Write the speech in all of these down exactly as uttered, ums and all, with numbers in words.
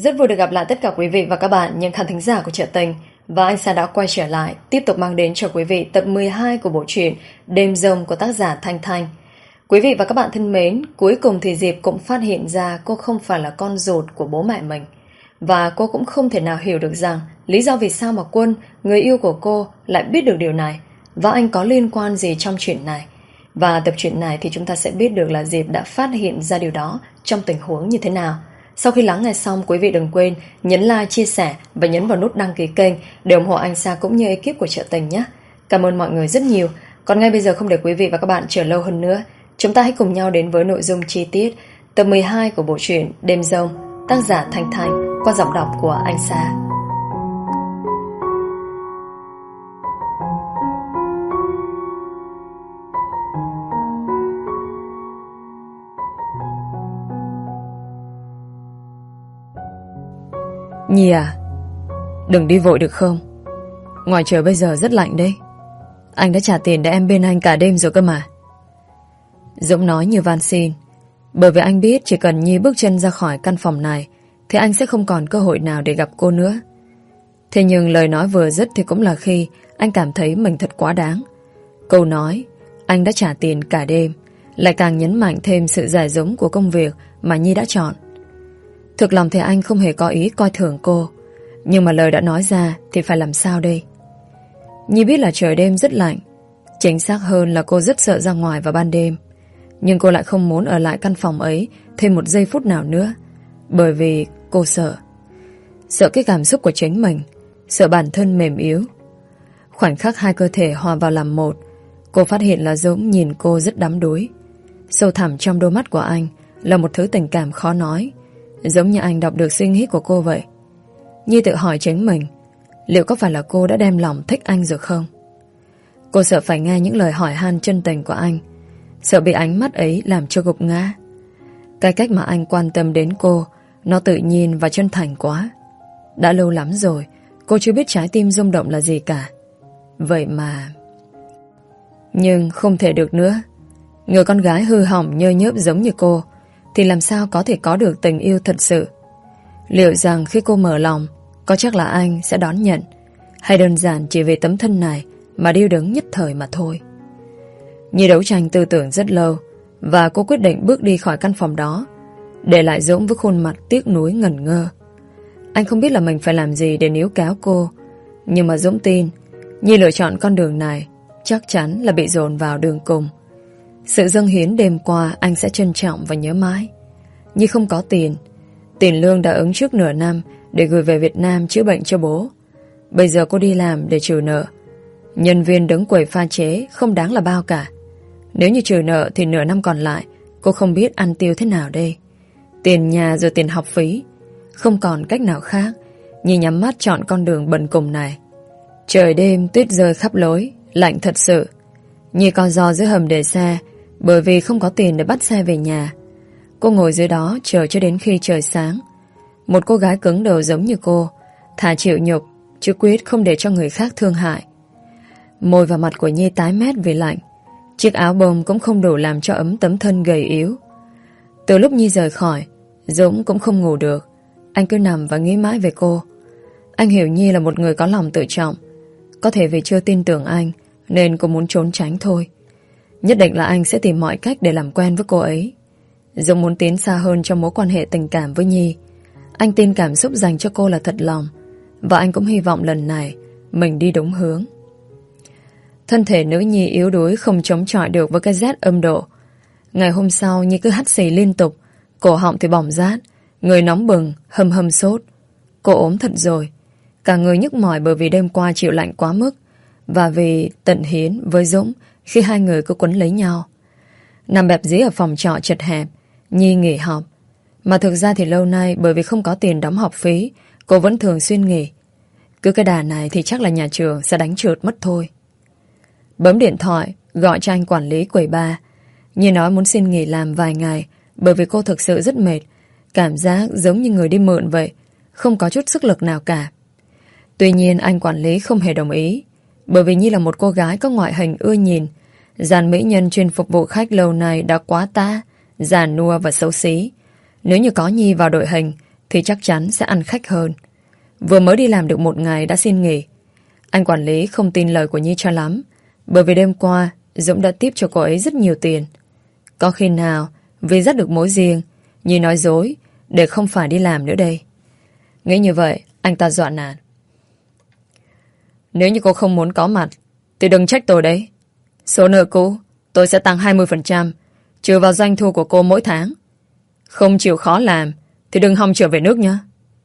Rất vui được gặp lại tất cả quý vị và các bạn, những khán thính giả của Chợ Tình. Và anh Sa đã quay trở lại, tiếp tục mang đến cho quý vị tập mười hai của bộ truyện Đêm Rông của tác giả Thanh Thanh. Quý vị và các bạn thân mến, cuối cùng thì Diệp cũng phát hiện ra cô không phải là con ruột của bố mẹ mình. Và cô cũng không thể nào hiểu được rằng lý do vì sao mà Quân, người yêu của cô, lại biết được điều này. Và anh có liên quan gì trong chuyện này. Và tập truyện này thì chúng ta sẽ biết được là Diệp đã phát hiện ra điều đó trong tình huống như thế nào. Sau khi lắng nghe xong, quý vị đừng quên nhấn like, chia sẻ và nhấn vào nút đăng ký kênh để ủng hộ anh Sa cũng như ekip của Chợ Tình nhé. Cảm ơn mọi người rất nhiều. Còn ngay bây giờ không để quý vị và các bạn chờ lâu hơn nữa, chúng ta hãy cùng nhau đến với nội dung chi tiết tập mười hai của bộ truyện Đêm Rông, tác giả Thanh Thanh, qua giọng đọc của anh Sa. Nhi à, đừng đi vội được không? Ngoài trời bây giờ rất lạnh đấy. Anh đã trả tiền để em bên anh cả đêm rồi cơ mà. Dũng nói như van xin, bởi vì anh biết chỉ cần Nhi bước chân ra khỏi căn phòng này thì anh sẽ không còn cơ hội nào để gặp cô nữa. Thế nhưng lời nói vừa dứt thì cũng là khi anh cảm thấy mình thật quá đáng. Câu nói anh đã trả tiền cả đêm lại càng nhấn mạnh thêm sự dại dũng của công việc mà Nhi đã chọn. Thực lòng thì anh không hề có ý coi thường cô, nhưng mà lời đã nói ra thì phải làm sao đây? Nhi biết là trời đêm rất lạnh, chính xác hơn là cô rất sợ ra ngoài vào ban đêm. Nhưng cô lại không muốn ở lại căn phòng ấy thêm một giây phút nào nữa, bởi vì cô sợ. Sợ cái cảm xúc của chính mình, sợ bản thân mềm yếu. Khoảnh khắc hai cơ thể hòa vào làm một, cô phát hiện là Dũng nhìn cô rất đắm đuối. Sâu thẳm trong đôi mắt của anh là một thứ tình cảm khó nói, giống như anh đọc được suy nghĩ của cô vậy. Nhi tự hỏi chính mình, liệu có phải là cô đã đem lòng thích anh rồi không? Cô sợ phải nghe những lời hỏi han chân tình của anh, sợ bị ánh mắt ấy làm cho gục ngã. Cái cách mà anh quan tâm đến cô, nó tự nhiên và chân thành quá. Đã lâu lắm rồi cô chưa biết trái tim rung động là gì cả. Vậy mà... Nhưng không thể được nữa. Người con gái hư hỏng nhơ nhớp giống như cô thì làm sao có thể có được tình yêu thật sự? Liệu rằng khi cô mở lòng, có chắc là anh sẽ đón nhận, hay đơn giản chỉ vì tấm thân này mà điêu đứng nhất thời mà thôi? Nhi đấu tranh tư tưởng rất lâu, và cô quyết định bước đi khỏi căn phòng đó, để lại Dũng với khuôn mặt tiếc nuối ngẩn ngơ. Anh không biết là mình phải làm gì để níu kéo cô, nhưng mà Dũng tin Nhi lựa chọn con đường này chắc chắn là bị dồn vào đường cùng. Sự dâng hiến đêm qua anh sẽ trân trọng và nhớ mãi. Nhi không có tiền, tiền lương đã ứng trước nửa năm để gửi về Việt Nam chữa bệnh cho bố. Bây giờ cô đi làm để trừ nợ. Nhân viên đứng quầy pha chế không đáng là bao cả. Nếu như trừ nợ thì nửa năm còn lại cô không biết ăn tiêu thế nào đây. Tiền nhà rồi tiền học phí. Không còn cách nào khác, Nhi nhắm mắt chọn con đường bần cùng này. Trời đêm tuyết rơi khắp lối, lạnh thật sự. Nhi co ro dưới hầm để xe, bởi vì không có tiền để bắt xe về nhà. Cô ngồi dưới đó chờ cho đến khi trời sáng. Một cô gái cứng đầu giống như cô, thà chịu nhục chứ quyết không để cho người khác thương hại. Môi và mặt của Nhi tái mét vì lạnh. Chiếc áo bông cũng không đủ làm cho ấm tấm thân gầy yếu. Từ lúc Nhi rời khỏi, Dũng cũng không ngủ được. Anh cứ nằm và nghĩ mãi về cô. Anh hiểu Nhi là một người có lòng tự trọng. Có thể vì chưa tin tưởng anh nên cô muốn trốn tránh thôi. Nhất định là anh sẽ tìm mọi cách để làm quen với cô ấy. Dũng muốn tiến xa hơn trong mối quan hệ tình cảm với Nhi. Anh tin cảm xúc dành cho cô là thật lòng, và anh cũng hy vọng lần này mình đi đúng hướng. Thân thể nữ Nhi yếu đuối không chống chọi được với cái rét âm độ. Ngày hôm sau Nhi cứ hắt xì liên tục, cổ họng thì bỏng rát, người nóng bừng, hâm hâm sốt. Cô ốm thật rồi. Cả người nhức mỏi bởi vì đêm qua chịu lạnh quá mức, và vì tận hiến với Dũng khi hai người cứ quấn lấy nhau. Nằm bẹp dí ở phòng trọ chật hẹp, Nhi nghỉ học. Mà thực ra thì lâu nay bởi vì không có tiền đóng học phí, cô vẫn thường xuyên nghỉ. Cứ cái đà này thì chắc là nhà trường sẽ đánh trượt mất thôi. Bấm điện thoại gọi cho anh quản lý quầy bar. Nhi nói muốn xin nghỉ làm vài ngày, bởi vì cô thực sự rất mệt, cảm giác giống như người đi mượn vậy, không có chút sức lực nào cả. Tuy nhiên anh quản lý không hề đồng ý, bởi vì Nhi là một cô gái có ngoại hình ưa nhìn. Dàn mỹ nhân chuyên phục vụ khách lâu nay đã quá ta, già nua và xấu xí. Nếu như có Nhi vào đội hình thì chắc chắn sẽ ăn khách hơn. Vừa mới đi làm được một ngày đã xin nghỉ. Anh quản lý không tin lời của Nhi cho lắm, bởi vì đêm qua Dũng đã tiếp cho cô ấy rất nhiều tiền. Có khi nào vì dắt được mối riêng, Nhi nói dối để không phải đi làm nữa đây. Nghĩ như vậy, anh ta dọa nạt. Nếu như cô không muốn có mặt thì đừng trách tôi đấy. Số nợ cũ tôi sẽ tăng hai mươi phần trăm, trừ vào doanh thu của cô mỗi tháng. Không chịu khó làm thì đừng hòng trở về nước nhé.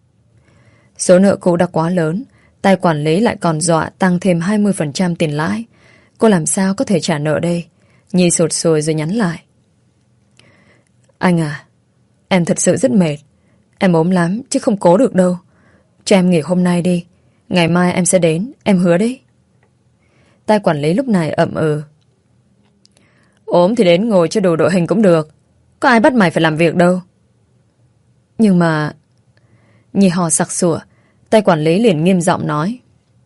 Số nợ cũ đã quá lớn, tay quản lý lại còn dọa tăng thêm hai mươi phần trăm tiền lãi. Cô làm sao có thể trả nợ đây? Nhi sụt sùi rồi nhắn lại. Anh à, em thật sự rất mệt. Em ốm lắm chứ không cố được đâu. Cho em nghỉ hôm nay đi. Ngày mai em sẽ đến, em hứa đấy. Tay quản lý lúc này ậm ừ. Ốm thì đến ngồi cho đủ đội hình cũng được. Có ai bắt mày phải làm việc đâu. Nhưng mà... Nhi hò sặc sủa. Tay quản lý liền nghiêm giọng nói.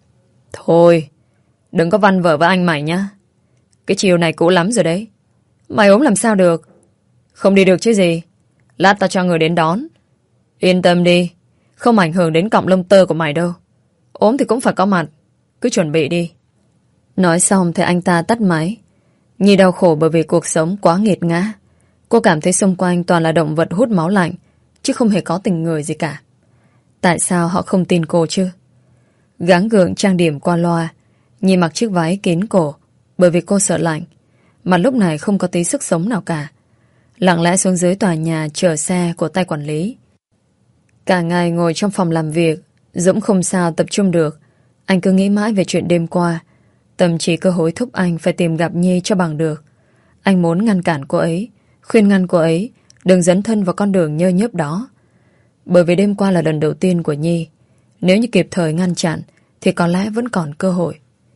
Thôi, đừng có văn vở với anh mày nhá. Cái chiều này cũ lắm rồi đấy. Mày ốm làm sao được? Không đi được chứ gì. Lát tao cho người đến đón. Yên tâm đi, không ảnh hưởng đến cọng lông tơ của mày đâu. Ốm thì cũng phải có mặt. Cứ chuẩn bị đi. Nói xong thì anh ta tắt máy. Nhi đau khổ bởi vì cuộc sống quá nghiệt ngã. Cô cảm thấy xung quanh toàn là động vật hút máu lạnh, chứ không hề có tình người gì cả. Tại sao họ không tin cô chứ? Gắng gượng trang điểm qua loa, Nhi mặc chiếc váy kín cổ bởi vì cô sợ lạnh, mà lúc này không có tí sức sống nào cả. Lặng lẽ xuống dưới tòa nhà chờ xe của tay quản lý. Cả ngày ngồi trong phòng làm việc, Dũng không sao tập trung được. Anh cứ nghĩ mãi về chuyện đêm qua. Tâm trí cứ hối thúc anh phải tìm gặp Nhi cho bằng được. Anh muốn ngăn cản cô ấy, khuyên ngăn cô ấy đừng dấn thân vào con đường nhơ nhớp đó. Bởi vì đêm qua là lần đầu tiên của Nhi. Nếu như kịp thời ngăn chặn thì có lẽ vẫn còn cơ hội.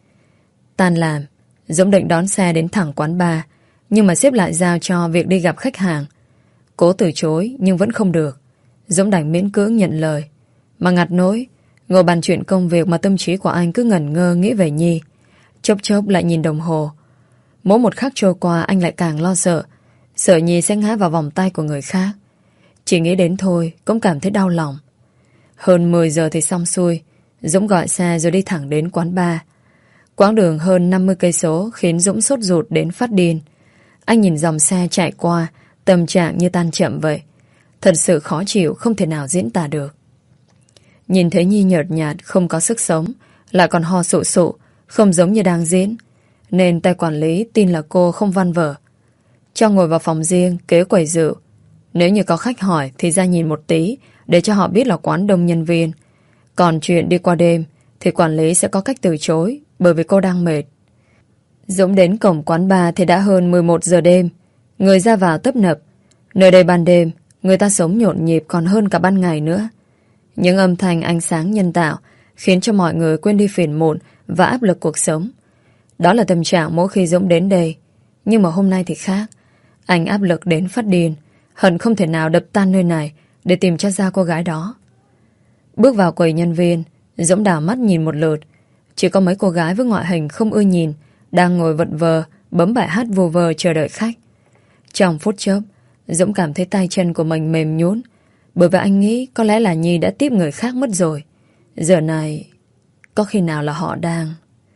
Tan làm, Dũng định đón xe đến thẳng quán bar, nhưng mà sếp lại giao cho việc đi gặp khách hàng. Cố từ chối nhưng vẫn không được. Dũng đành miễn cưỡng nhận lời. Mà ngặt nỗi, ngồi bàn chuyện công việc mà tâm trí của anh cứ ngẩn ngơ nghĩ về Nhi. Chốc chốc lại nhìn đồng hồ. Mỗi một khắc trôi qua anh lại càng lo sợ. Sợ Nhi sẽ ngã vào vòng tay của người khác. Chỉ nghĩ đến thôi cũng cảm thấy đau lòng. Hơn mười giờ thì xong xuôi, Dũng gọi xe rồi đi thẳng đến quán bar. Quãng đường hơn năm mươi cây số khiến Dũng sốt ruột đến phát điên. Anh nhìn dòng xe chạy qua, tâm trạng như tan chậm vậy. Thật sự khó chịu, không thể nào diễn tả được. Nhìn thấy Nhi nhợt nhạt, không có sức sống, lại còn ho sụ sụ, không giống như đang diễn, nên tay quản lý tin là cô không văn vở. Cho ngồi vào phòng riêng kế quầy rượu. Nếu như có khách hỏi thì ra nhìn một tí, để cho họ biết là quán đông nhân viên. Còn chuyện đi qua đêm thì quản lý sẽ có cách từ chối, bởi vì cô đang mệt. Dũng đến cổng quán bar thì đã hơn mười một giờ đêm. Người ra vào tấp nập. Nơi đây ban đêm người ta sống nhộn nhịp còn hơn cả ban ngày nữa. Những âm thanh ánh sáng nhân tạo khiến cho mọi người quên đi phiền muộn và áp lực cuộc sống. Đó là tâm trạng mỗi khi Dũng đến đây. Nhưng mà hôm nay thì khác. Anh áp lực đến phát điên, hận không thể nào đập tan nơi này để tìm cho ra cô gái đó. Bước vào quầy nhân viên, Dũng đảo mắt nhìn một lượt. Chỉ có mấy cô gái với ngoại hình không ưa nhìn đang ngồi vật vờ bấm bài hát vô vơ chờ đợi khách. Trong phút chốc, Dũng cảm thấy tay chân của mình mềm nhũn, bởi vì anh nghĩ có lẽ là Nhi đã tiếp người khác mất rồi. Giờ này có khi nào là họ đang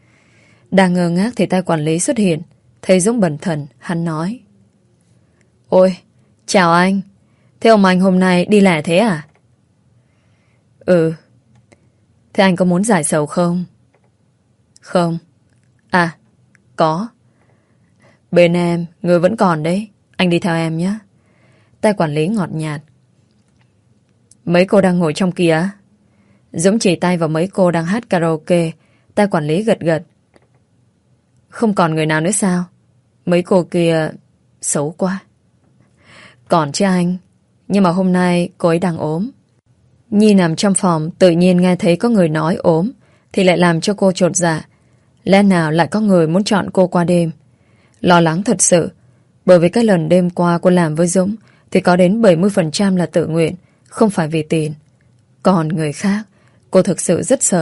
Đang ngơ ngác thì tay quản lý xuất hiện. Thấy Dũng bần thần, hắn nói: Ôi, chào anh. Thế ông anh hôm nay đi lẻ thế à? Ừ. Thế anh có muốn giải sầu không? Không. À, có. Bên em, người vẫn còn đấy. Anh đi theo em nhé. Tay quản lý ngọt nhạt. Mấy cô đang ngồi trong kia. Dũng chỉ tay vào mấy cô đang hát karaoke. Tay quản lý gật gật. Không còn người nào nữa sao? Mấy cô kia xấu quá. Còn chứ anh. Nhưng mà hôm nay cô ấy đang ốm. Nhi nằm trong phòng tự nhiên nghe thấy có người nói ốm thì lại làm cho cô chột dạ. Lẽ nào lại có người muốn chọn cô qua đêm? Lo lắng thật sự. Bởi vì cái lần đêm qua cô làm với Dũng thì có đến bảy mươi phần trăm là tự nguyện, không phải vì tiền. Còn người khác, cô thực sự rất sợ.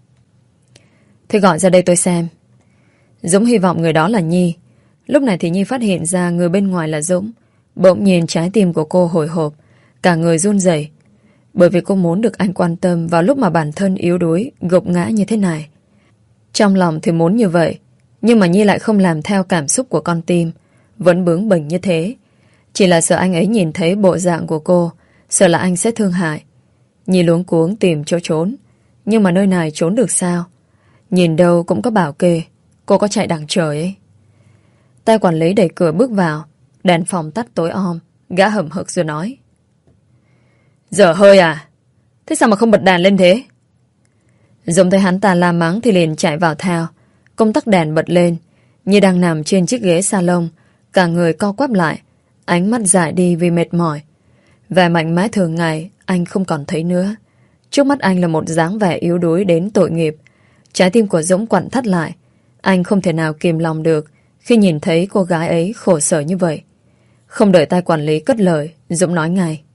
Thế gọi ra đây tôi xem. Dũng hy vọng người đó là Nhi. Lúc này thì Nhi phát hiện ra người bên ngoài là Dũng. Bỗng nhiên trái tim của cô hồi hộp, cả người run rẩy. Bởi vì cô muốn được anh quan tâm vào lúc mà bản thân yếu đuối, gục ngã như thế này. Trong lòng thì muốn như vậy, nhưng mà Nhi lại không làm theo cảm xúc của con tim, vẫn bướng bỉnh như thế. Chỉ là sợ anh ấy nhìn thấy bộ dạng của cô, sợ là anh sẽ thương hại. Nhi luống cuống tìm chỗ trốn, nhưng mà nơi này trốn được sao? Nhìn đâu cũng có bảo kê, cô có chạy đằng trời ấy. Tay quản lý đẩy cửa bước vào, đèn phòng tắt tối om, gã hậm hực rồi nói: Dở hơi à? Thế sao mà không bật đèn lên thế? Dũng thấy hắn ta la mắng thì liền chạy vào theo. Công tắc đèn bật lên, Nhi đang nằm trên chiếc ghế salon, cả người co quắp lại, ánh mắt dại đi vì mệt mỏi. Vẻ mạnh mẽ thường ngày anh không còn thấy nữa. Trước mắt anh là một dáng vẻ yếu đuối đến tội nghiệp. Trái tim của Dũng quặn thắt lại. Anh không thể nào kìm lòng được khi nhìn thấy cô gái ấy khổ sở như vậy. Không đợi tay quản lý cất lời, Dũng nói ngay: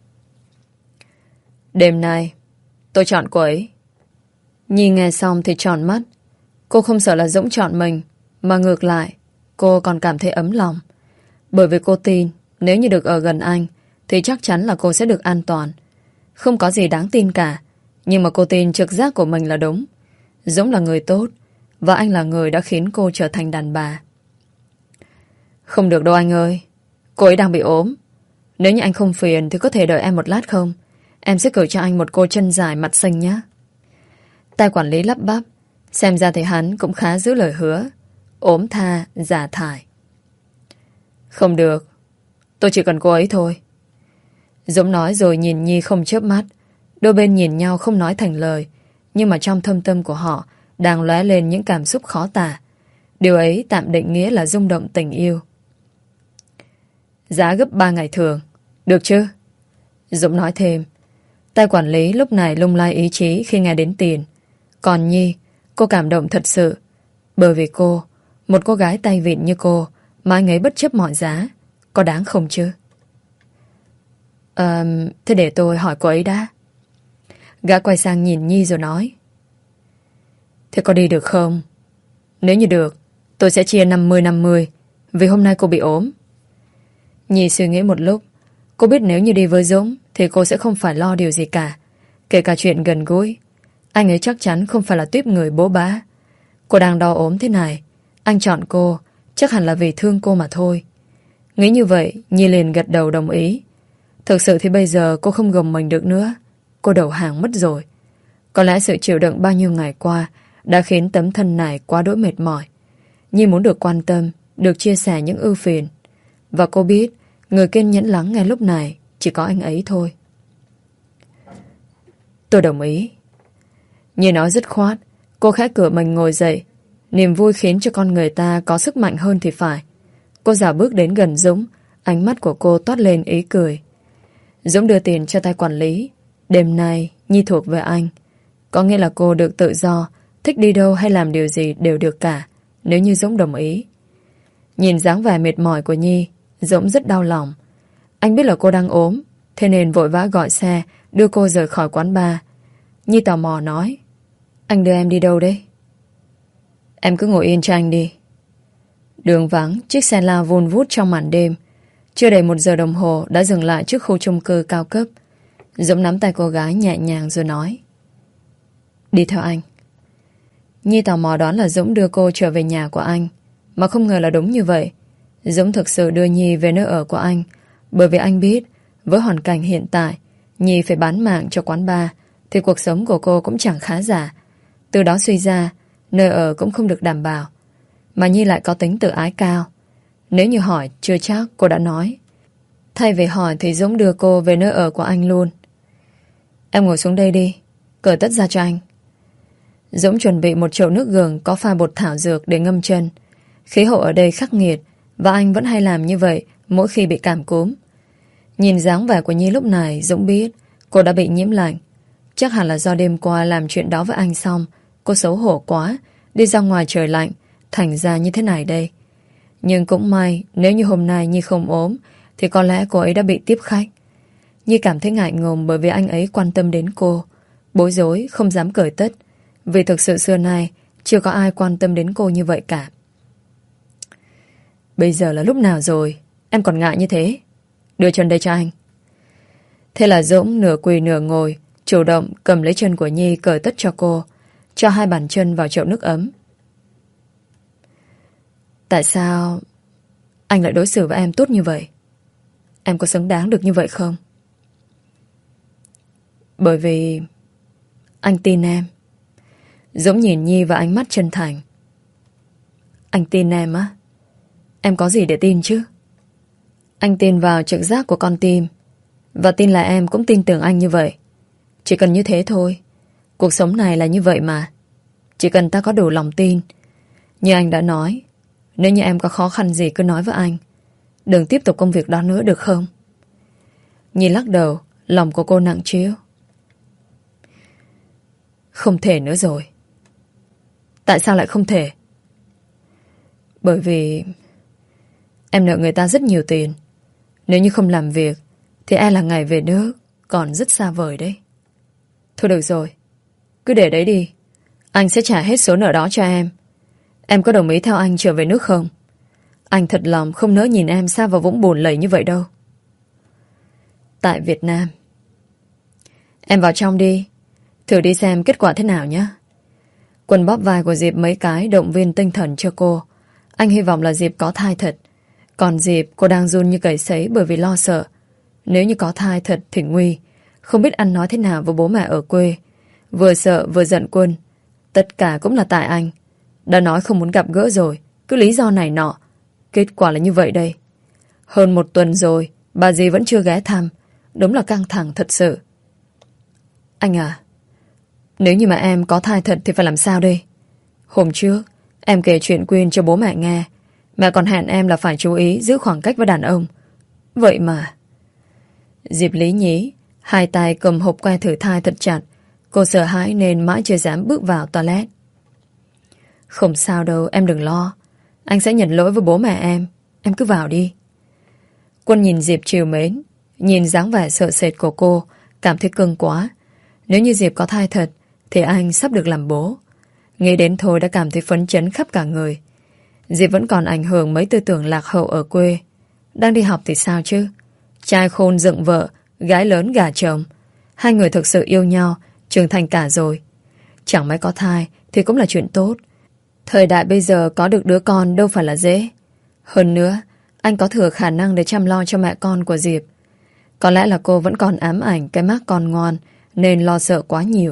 Đêm nay tôi chọn cô ấy. Nhi nghe xong thì tròn mắt. Cô không sợ là Dũng chọn mình, mà ngược lại cô còn cảm thấy ấm lòng. Bởi vì cô tin nếu như được ở gần anh thì chắc chắn là cô sẽ được an toàn. Không có gì đáng tin cả, nhưng mà cô tin trực giác của mình là đúng. Dũng là người tốt, và anh là người đã khiến cô trở thành đàn bà. Không được đâu anh ơi, cô ấy đang bị ốm. Nếu như anh không phiền thì có thể đợi em một lát không? Em sẽ cử cho anh một cô chân dài mặt xanh nhé. Tay quản lý lắp bắp. Xem ra thì hắn cũng khá giữ lời hứa. Ốm tha, giả thải. Không được, tôi chỉ cần cô ấy thôi. Dũng nói rồi nhìn Nhi không chớp mắt. Đôi bên nhìn nhau không nói thành lời, nhưng mà trong thâm tâm của họ đang lóe lên những cảm xúc khó tả. Điều ấy tạm định nghĩa là rung động tình yêu. Giá gấp ba ngày thường, được chứ? Dũng nói thêm. Tay quản lý lúc này lung lay ý chí khi nghe đến tiền. Còn Nhi, cô cảm động thật sự. Bởi vì cô, một cô gái tay vịn như cô, mà anh ấy bất chấp mọi giá, có đáng không chứ? Ờ, thế để tôi hỏi cô ấy đã. Gã quay sang nhìn Nhi rồi nói: Thế có đi được không? Nếu như được, tôi sẽ chia năm mươi năm mươi, vì hôm nay cô bị ốm. Nhi suy nghĩ một lúc. Cô biết nếu như đi với Dũng thì cô sẽ không phải lo điều gì cả, kể cả chuyện gần gũi. Anh ấy chắc chắn không phải là tuýp người bố bá. Cô đang đau ốm thế này, anh chọn cô chắc hẳn là vì thương cô mà thôi. Nghĩ như vậy, Nhi liền gật đầu đồng ý. Thực sự thì bây giờ cô không gồng mình được nữa. Cô đầu hàng mất rồi. Có lẽ sự chịu đựng bao nhiêu ngày qua đã khiến tấm thân này quá đỗi mệt mỏi. Nhi muốn được quan tâm, được chia sẻ những ưu phiền. Và cô biết người kiên nhẫn lắng nghe lúc này chỉ có anh ấy thôi. Tôi đồng ý. Nhi nói dứt khoát. Cô khẽ cửa mình ngồi dậy. Niềm vui khiến cho con người ta có sức mạnh hơn thì phải. Cô dạo bước đến gần Dũng. Ánh mắt của cô toát lên ý cười. Dũng đưa tiền cho tay quản lý. Đêm nay Nhi thuộc về anh. Có nghĩa là cô được tự do, thích đi đâu hay làm điều gì đều được cả, nếu như Dũng đồng ý. Nhìn dáng vẻ mệt mỏi của Nhi, Dũng rất đau lòng. Anh biết là cô đang ốm, thế nên vội vã gọi xe đưa cô rời khỏi quán bar. Nhi tò mò nói: Anh đưa em đi đâu đấy? Em cứ ngồi yên cho anh đi. Đường vắng, chiếc xe lao vun vút trong màn đêm. Chưa đầy một giờ đồng hồ đã dừng lại trước khu chung cư cao cấp. Dũng nắm tay cô gái nhẹ nhàng rồi nói: Đi theo anh. Nhi tò mò đoán là Dũng đưa cô trở về nhà của anh, mà không ngờ là đúng như vậy. Dũng thực sự đưa Nhi về nơi ở của anh, bởi vì anh biết với hoàn cảnh hiện tại, Nhi phải bán mạng cho quán bar thì cuộc sống của cô cũng chẳng khá giả. Từ đó suy ra, nơi ở cũng không được đảm bảo. Mà Nhi lại có tính tự ái cao. Nếu như hỏi, chưa chắc cô đã nói. Thay vì hỏi thì Dũng đưa cô về nơi ở của anh luôn. Em ngồi xuống đây đi, cởi tất ra cho anh. Dũng chuẩn bị một chậu nước gừng có pha bột thảo dược để ngâm chân. Khí hậu ở đây khắc nghiệt, và anh vẫn hay làm như vậy mỗi khi bị cảm cúm. Nhìn dáng vẻ của Nhi lúc này, Dũng biết cô đã bị nhiễm lạnh. Chắc hẳn là do đêm qua làm chuyện đó với anh xong, cô xấu hổ quá, đi ra ngoài trời lạnh, thành ra như thế này đây. Nhưng cũng may, nếu như hôm nay Nhi không ốm thì có lẽ cô ấy đã bị tiếp khách. Nhi cảm thấy ngại ngùng bởi vì anh ấy quan tâm đến cô. Bối rối, không dám cởi tất, vì thực sự xưa nay chưa có ai quan tâm đến cô như vậy cả. Bây giờ là lúc nào rồi, em còn ngại như thế? Đưa chân đây cho anh. Thế là Dũng nửa quỳ nửa ngồi, chủ động cầm lấy chân của Nhi cởi tất cho cô, cho hai bàn chân vào chậu nước ấm. Tại sao anh lại đối xử với em tốt như vậy? Em có xứng đáng được như vậy không? Bởi vì anh tin em. Dũng nhìn Nhi vào ánh mắt chân thành. Anh tin em á? Em có gì để tin chứ? Anh tin vào trực giác của con tim, và tin là em cũng tin tưởng anh như vậy. Chỉ cần như thế thôi. Cuộc sống này là như vậy mà. Chỉ cần ta có đủ lòng tin. Như anh đã nói, nếu như em có khó khăn gì cứ nói với anh. Đừng tiếp tục công việc đó nữa được không? Nhi lắc đầu, lòng của cô nặng trĩu. Không thể nữa rồi. Tại sao lại không thể? Bởi vì em nợ người ta rất nhiều tiền. Nếu như không làm việc thì e là ngày về nước còn rất xa vời đấy. Thôi được rồi, cứ để đấy đi. Anh sẽ trả hết số nợ đó cho em. Em có đồng ý theo anh trở về nước không? Anh thật lòng không nỡ nhìn em sa vào vũng bùn lầy như vậy đâu. Tại Việt Nam. Em vào trong đi, thử đi xem kết quả thế nào nhé. Quân bóp vai của Diệp mấy cái động viên tinh thần cho cô. Anh hy vọng là Diệp có thai thật. Còn Diệp, cô đang run như cầy sấy bởi vì lo sợ. Nếu như có thai thật thì nguy. Không biết ăn nói thế nào với bố mẹ ở quê. Vừa sợ vừa giận Quân. Tất cả cũng là tại anh. Đã nói không muốn gặp gỡ rồi, cứ lý do này nọ. Kết quả là như vậy đây. Hơn một tuần rồi, bà dì vẫn chưa ghé thăm. Đúng là căng thẳng thật sự. Anh à, nếu như mà em có thai thật thì phải làm sao đây? Hôm trước, em kể chuyện Quyên cho bố mẹ nghe. Mẹ còn hẹn em là phải chú ý giữ khoảng cách với đàn ông. Vậy mà... Diệp lý nhí, hai tay cầm hộp que thử thai thật chặt. Cô sợ hãi nên mãi chưa dám bước vào toilet. Không sao đâu, em đừng lo. Anh sẽ nhận lỗi với bố mẹ em. Em cứ vào đi. Quân nhìn Diệp trìu mến, nhìn dáng vẻ sợ sệt của cô, cảm thấy cưng quá. Nếu như Diệp có thai thật thì anh sắp được làm bố. Nghĩ đến thôi đã cảm thấy phấn chấn khắp cả người. Diệp vẫn còn ảnh hưởng mấy tư tưởng lạc hậu ở quê. Đang đi học thì sao chứ? Trai khôn dựng vợ, gái lớn gả chồng. Hai người thực sự yêu nhau, trưởng thành cả rồi. Chẳng may có thai thì cũng là chuyện tốt. Thời đại bây giờ có được đứa con đâu phải là dễ. Hơn nữa, anh có thừa khả năng để chăm lo cho mẹ con của Diệp. Có lẽ là cô vẫn còn ám ảnh cái mác con ngoan nên lo sợ quá nhiều.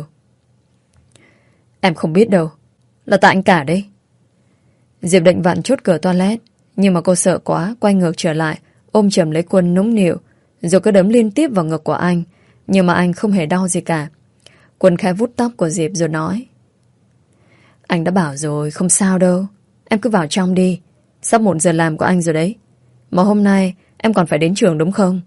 Em không biết đâu. Là tại anh cả đấy. Diệp định vặn chốt cửa toilet, nhưng mà cô sợ quá, quay ngược trở lại, ôm chầm lấy Quân nũng nịu, rồi cứ đấm liên tiếp vào ngực của anh. Nhưng mà anh không hề đau gì cả. Quân khẽ vuốt tóc của Diệp rồi nói: Anh đã bảo rồi, không sao đâu. Em cứ vào trong đi. Sắp một giờ làm của anh rồi đấy. Mà hôm nay em còn phải đến trường đúng không?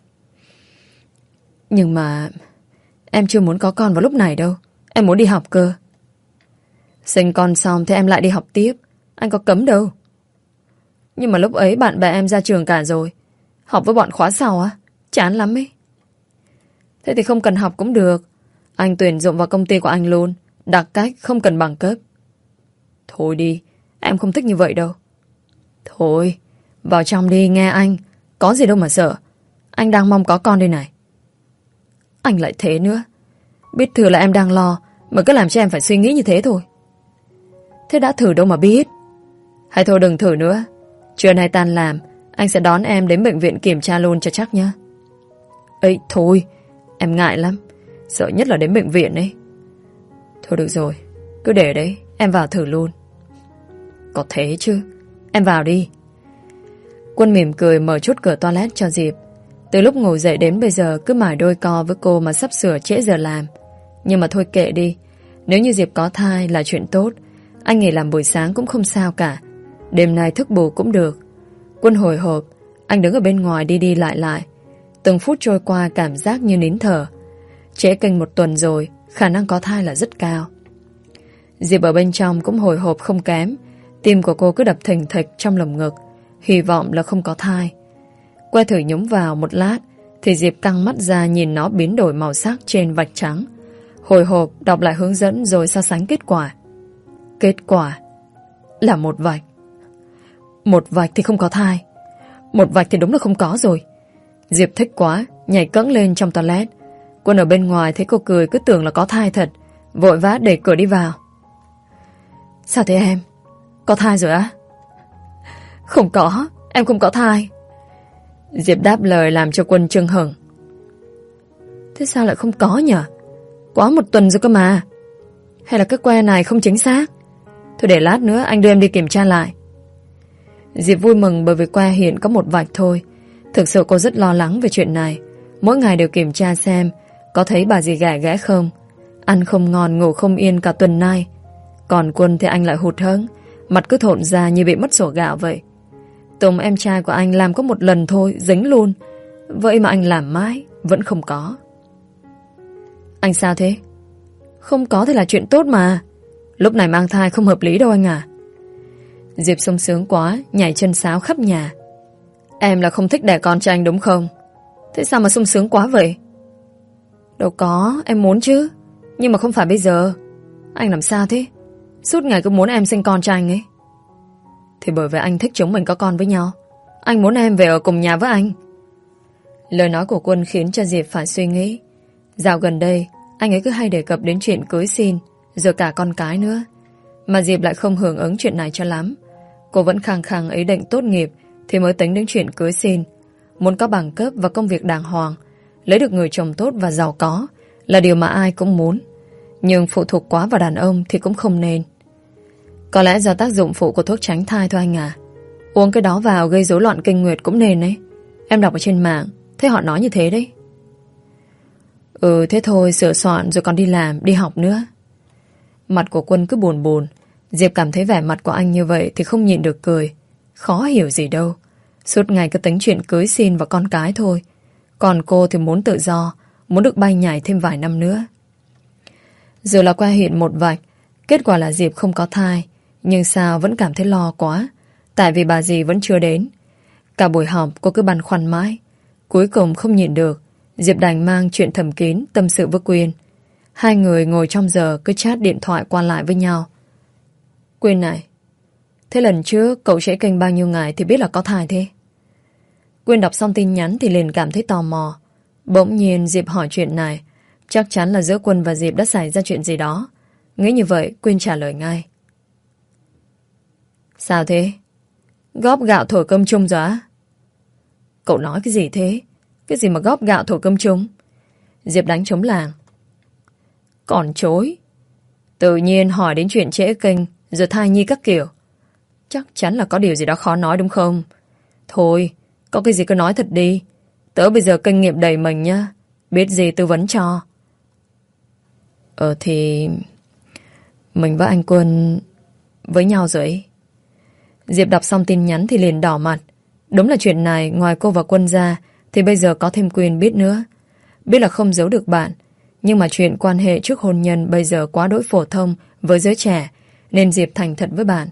Nhưng mà em chưa muốn có con vào lúc này đâu. Em muốn đi học cơ. Sinh con xong thì em lại đi học tiếp. Anh có cấm đâu. Nhưng mà lúc ấy bạn bè em ra trường cả rồi. Học với bọn khóa sau á, chán lắm ấy. Thế thì không cần học cũng được. Anh tuyển dụng vào công ty của anh luôn. Đặc cách không cần bằng cấp. Thôi đi, em không thích như vậy đâu. Thôi, vào trong đi nghe anh. Có gì đâu mà sợ. Anh đang mong có con đây này. Anh lại thế nữa. Biết thừa là em đang lo, mà cứ làm cho em phải suy nghĩ như thế thôi. Thế đã thử đâu mà biết. Hay thôi đừng thử nữa. Trưa nay tan làm, anh sẽ đón em đến bệnh viện kiểm tra luôn cho chắc nhá. Ê thôi, em ngại lắm. Sợ nhất là đến bệnh viện ấy. Thôi được rồi, cứ để đấy, em vào thử luôn. Có thế chứ. Em vào đi. Quân mỉm cười mở chốt cửa toilet cho Diệp. Từ lúc ngồi dậy đến bây giờ cứ mải đôi co với cô mà sắp sửa trễ giờ làm. Nhưng mà thôi kệ đi. Nếu như Diệp có thai là chuyện tốt. Anh nghỉ làm buổi sáng cũng không sao cả. Đêm nay thức bù cũng được. Quân hồi hộp. Anh đứng ở bên ngoài đi đi lại lại. Từng phút trôi qua cảm giác như nín thở. Trễ kinh một tuần rồi, khả năng có thai là rất cao. Diệp ở bên trong cũng hồi hộp không kém. Tim của cô cứ đập thình thịch trong lồng ngực. Hy vọng là không có thai. Que thử nhúng vào một lát thì Diệp căng mắt ra nhìn nó biến đổi màu sắc trên vạch trắng. Hồi hộp đọc lại hướng dẫn rồi so sánh kết quả. Kết quả là một vạch. Một vạch thì không có thai. Một vạch thì đúng là không có rồi. Diệp thích quá, nhảy cẫng lên trong toilet. Quân ở bên ngoài thấy cô cười cứ tưởng là có thai thật, vội vã đẩy cửa đi vào. Sao thế em? Có thai rồi á? Không có, em không có thai. Diệp đáp lời làm cho Quân chưng hửng. Thế sao lại không có nhỉ? Quá một tuần rồi cơ mà. Hay là cái que này không chính xác? Thôi để lát nữa anh đưa em đi kiểm tra lại. Diệp vui mừng bởi vì que hiện có một vạch thôi. Thực sự cô rất lo lắng về chuyện này. Mỗi ngày đều kiểm tra xem có thấy bà gì ghẻ ghẽ không. Ăn không ngon, ngủ không yên cả tuần nay. Còn Quân thì anh lại hụt hẫng, mặt cứ thộn ra như bị mất sổ gạo vậy. Tùng em trai của anh làm có một lần thôi, dính luôn. Vậy mà anh làm mãi vẫn không có. Anh sao thế? Không có thì là chuyện tốt mà. Lúc này mang thai không hợp lý đâu anh à. Diệp sung sướng quá, nhảy chân sáo khắp nhà. Em là không thích đẻ con cho anh đúng không? Thế sao mà sung sướng quá vậy? Đâu có, em muốn chứ. Nhưng mà không phải bây giờ. Anh làm sao thế? Suốt ngày cứ muốn em sinh con cho anh ấy. Thì bởi vì anh thích chúng mình có con với nhau. Anh muốn em về ở cùng nhà với anh. Lời nói của Quân khiến cho Diệp phải suy nghĩ. Dạo gần đây anh ấy cứ hay đề cập đến chuyện cưới xin, rồi cả con cái nữa. Mà Diệp lại không hưởng ứng chuyện này cho lắm. Cô vẫn khăng khăng ý định tốt nghiệp thì mới tính đến chuyện cưới xin. Muốn có bằng cấp và công việc đàng hoàng, lấy được người chồng tốt và giàu có là điều mà ai cũng muốn. Nhưng phụ thuộc quá vào đàn ông thì cũng không nên. Có lẽ do tác dụng phụ của thuốc tránh thai thôi anh à. Uống cái đó vào gây rối loạn kinh nguyệt cũng nên ấy. Em đọc ở trên mạng thấy họ nói như thế đấy. Ừ thế thôi, sửa soạn rồi còn đi làm, đi học nữa. Mặt của Quân cứ buồn buồn. Diệp cảm thấy vẻ mặt của anh như vậy thì không nhịn được cười. Khó hiểu gì đâu. Suốt ngày cứ tính chuyện cưới xin và con cái thôi. Còn cô thì muốn tự do, muốn được bay nhảy thêm vài năm nữa. Rồi là qua hiện một vạch. Kết quả là Diệp không có thai. Nhưng sao vẫn cảm thấy lo quá. Tại vì bà dì vẫn chưa đến. Cả buổi họp cô cứ băn khoăn mãi. Cuối cùng không nhịn được, Diệp đành mang chuyện thầm kín tâm sự với Quyên. Hai người ngồi trong giờ cứ chat điện thoại qua lại với nhau. Quyên này, thế lần trước cậu trễ kênh bao nhiêu ngày thì biết là có thai thế? Quyên đọc xong tin nhắn thì liền cảm thấy tò mò. Bỗng nhiên Diệp hỏi chuyện này. Chắc chắn là giữa Quân và Diệp đã xảy ra chuyện gì đó. Nghĩ như vậy Quyên trả lời ngay. Sao thế? Góp gạo thổi cơm chung rồi á? Cậu nói cái gì thế? Cái gì mà góp gạo thổi cơm chung? Diệp đánh trống làng. Còn chối. Tự nhiên hỏi đến chuyện trễ kênh rồi thai nhi các kiểu. Chắc chắn là có điều gì đó khó nói đúng không? Thôi, có cái gì cứ nói thật đi. Tớ bây giờ kinh nghiệm đầy mình nhá. Biết gì tư vấn cho. Ờ thì... Mình với anh Quân với nhau rồi ấy. Diệp đọc xong tin nhắn thì liền đỏ mặt. Đúng là chuyện này ngoài cô và Quân ra thì bây giờ có thêm Quyên biết nữa. Biết là không giấu được bạn. Nhưng mà chuyện quan hệ trước hôn nhân bây giờ quá đỗi phổ thông với giới trẻ, nên Diệp thành thật với bạn.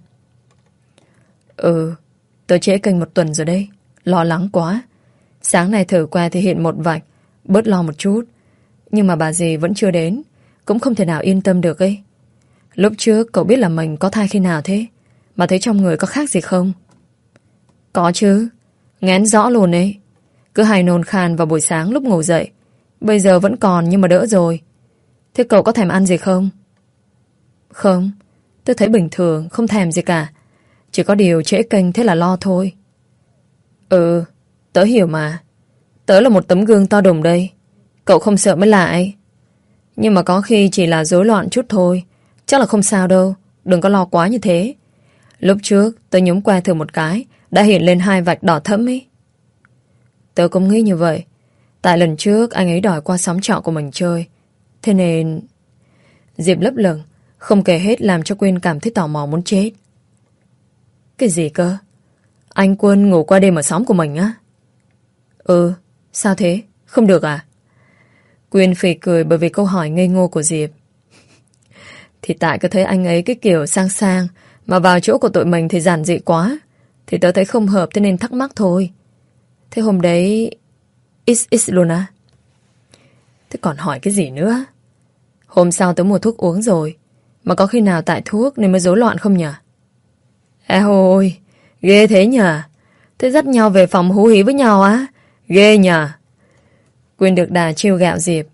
Ừ, tớ trễ kênh một tuần rồi đấy. Lo lắng quá. Sáng nay thử qua thì hiện một vạch, bớt lo một chút. Nhưng mà bà dì vẫn chưa đến, cũng không thể nào yên tâm được ấy. Lúc trước cậu biết là mình có thai khi nào thế? Mà thấy trong người có khác gì không? Có chứ. Ngén rõ luôn ấy. Cứ hay nôn khan vào buổi sáng lúc ngủ dậy. Bây giờ vẫn còn nhưng mà đỡ rồi. Thế cậu có thèm ăn gì không? Không. Tôi thấy bình thường, không thèm gì cả. Chỉ có điều trễ kênh thế là lo thôi. Ừ, tớ hiểu mà. Tớ là một tấm gương to đùng đây. Cậu không sợ mới lạ ấy. Nhưng mà có khi chỉ là rối loạn chút thôi. Chắc là không sao đâu. Đừng có lo quá như thế. Lúc trước tớ nhúng que thử một cái, đã hiện lên hai vạch đỏ thẫm ấy. Tớ cũng nghĩ như vậy. Tại lần trước anh ấy đòi qua xóm trọ của mình chơi. Thế nên... Diệp lấp lửng, không kể hết làm cho Quyên cảm thấy tò mò muốn chết. Cái gì cơ? Anh Quân ngủ qua đêm ở xóm của mình á? Ừ, sao thế? Không được à? Quyên phì cười bởi vì câu hỏi ngây ngô của Diệp. Thì tại cứ thấy anh ấy cái kiểu sang sang, mà vào chỗ của tụi mình thì giản dị quá. Thì tớ thấy không hợp thế nên thắc mắc thôi. Thế hôm đấy X X luôn á? Thế còn hỏi cái gì nữa? Hôm sau tớ mua thuốc uống rồi. Mà có khi nào tại thuốc nên mới rối loạn không nhỉ? À ôi, ghê thế nhỉ? Thế dắt nhau về phòng hú hí với nhau á? Ghê nhỉ? Quyên được đà trêu gạo Diệp.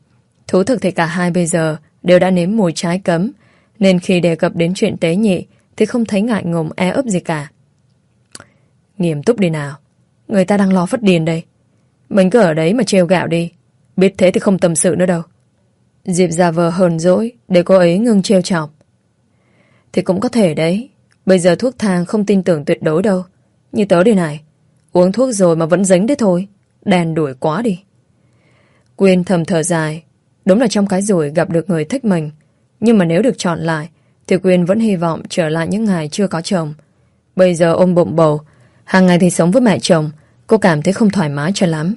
Thú thực thì cả hai bây giờ đều đã nếm mùi trái cấm, nên khi đề cập đến chuyện tế nhị thì không thấy ngại ngùng e ấp gì cả. Nghiêm túc đi nào, người ta đang lo phát điên đây. Mình cứ ở đấy mà trêu gạo đi, biết thế thì không tâm sự nữa đâu. Diệp giả vờ hờn dỗi để cô ấy ngưng trêu chọc. Thì cũng có thể đấy, bây giờ thuốc thang không tin tưởng tuyệt đối đâu. Như tớ đây này, uống thuốc rồi mà vẫn dính đấy thôi, đèn đuổi quá đi. Quyên thầm thở dài. Đúng là trong cái rủi gặp được người thích mình, nhưng mà nếu được chọn lại thì Quyên vẫn hy vọng trở lại những ngày chưa có chồng. Bây giờ ôm bụng bầu, hàng ngày thì sống với mẹ chồng, cô cảm thấy không thoải mái cho lắm.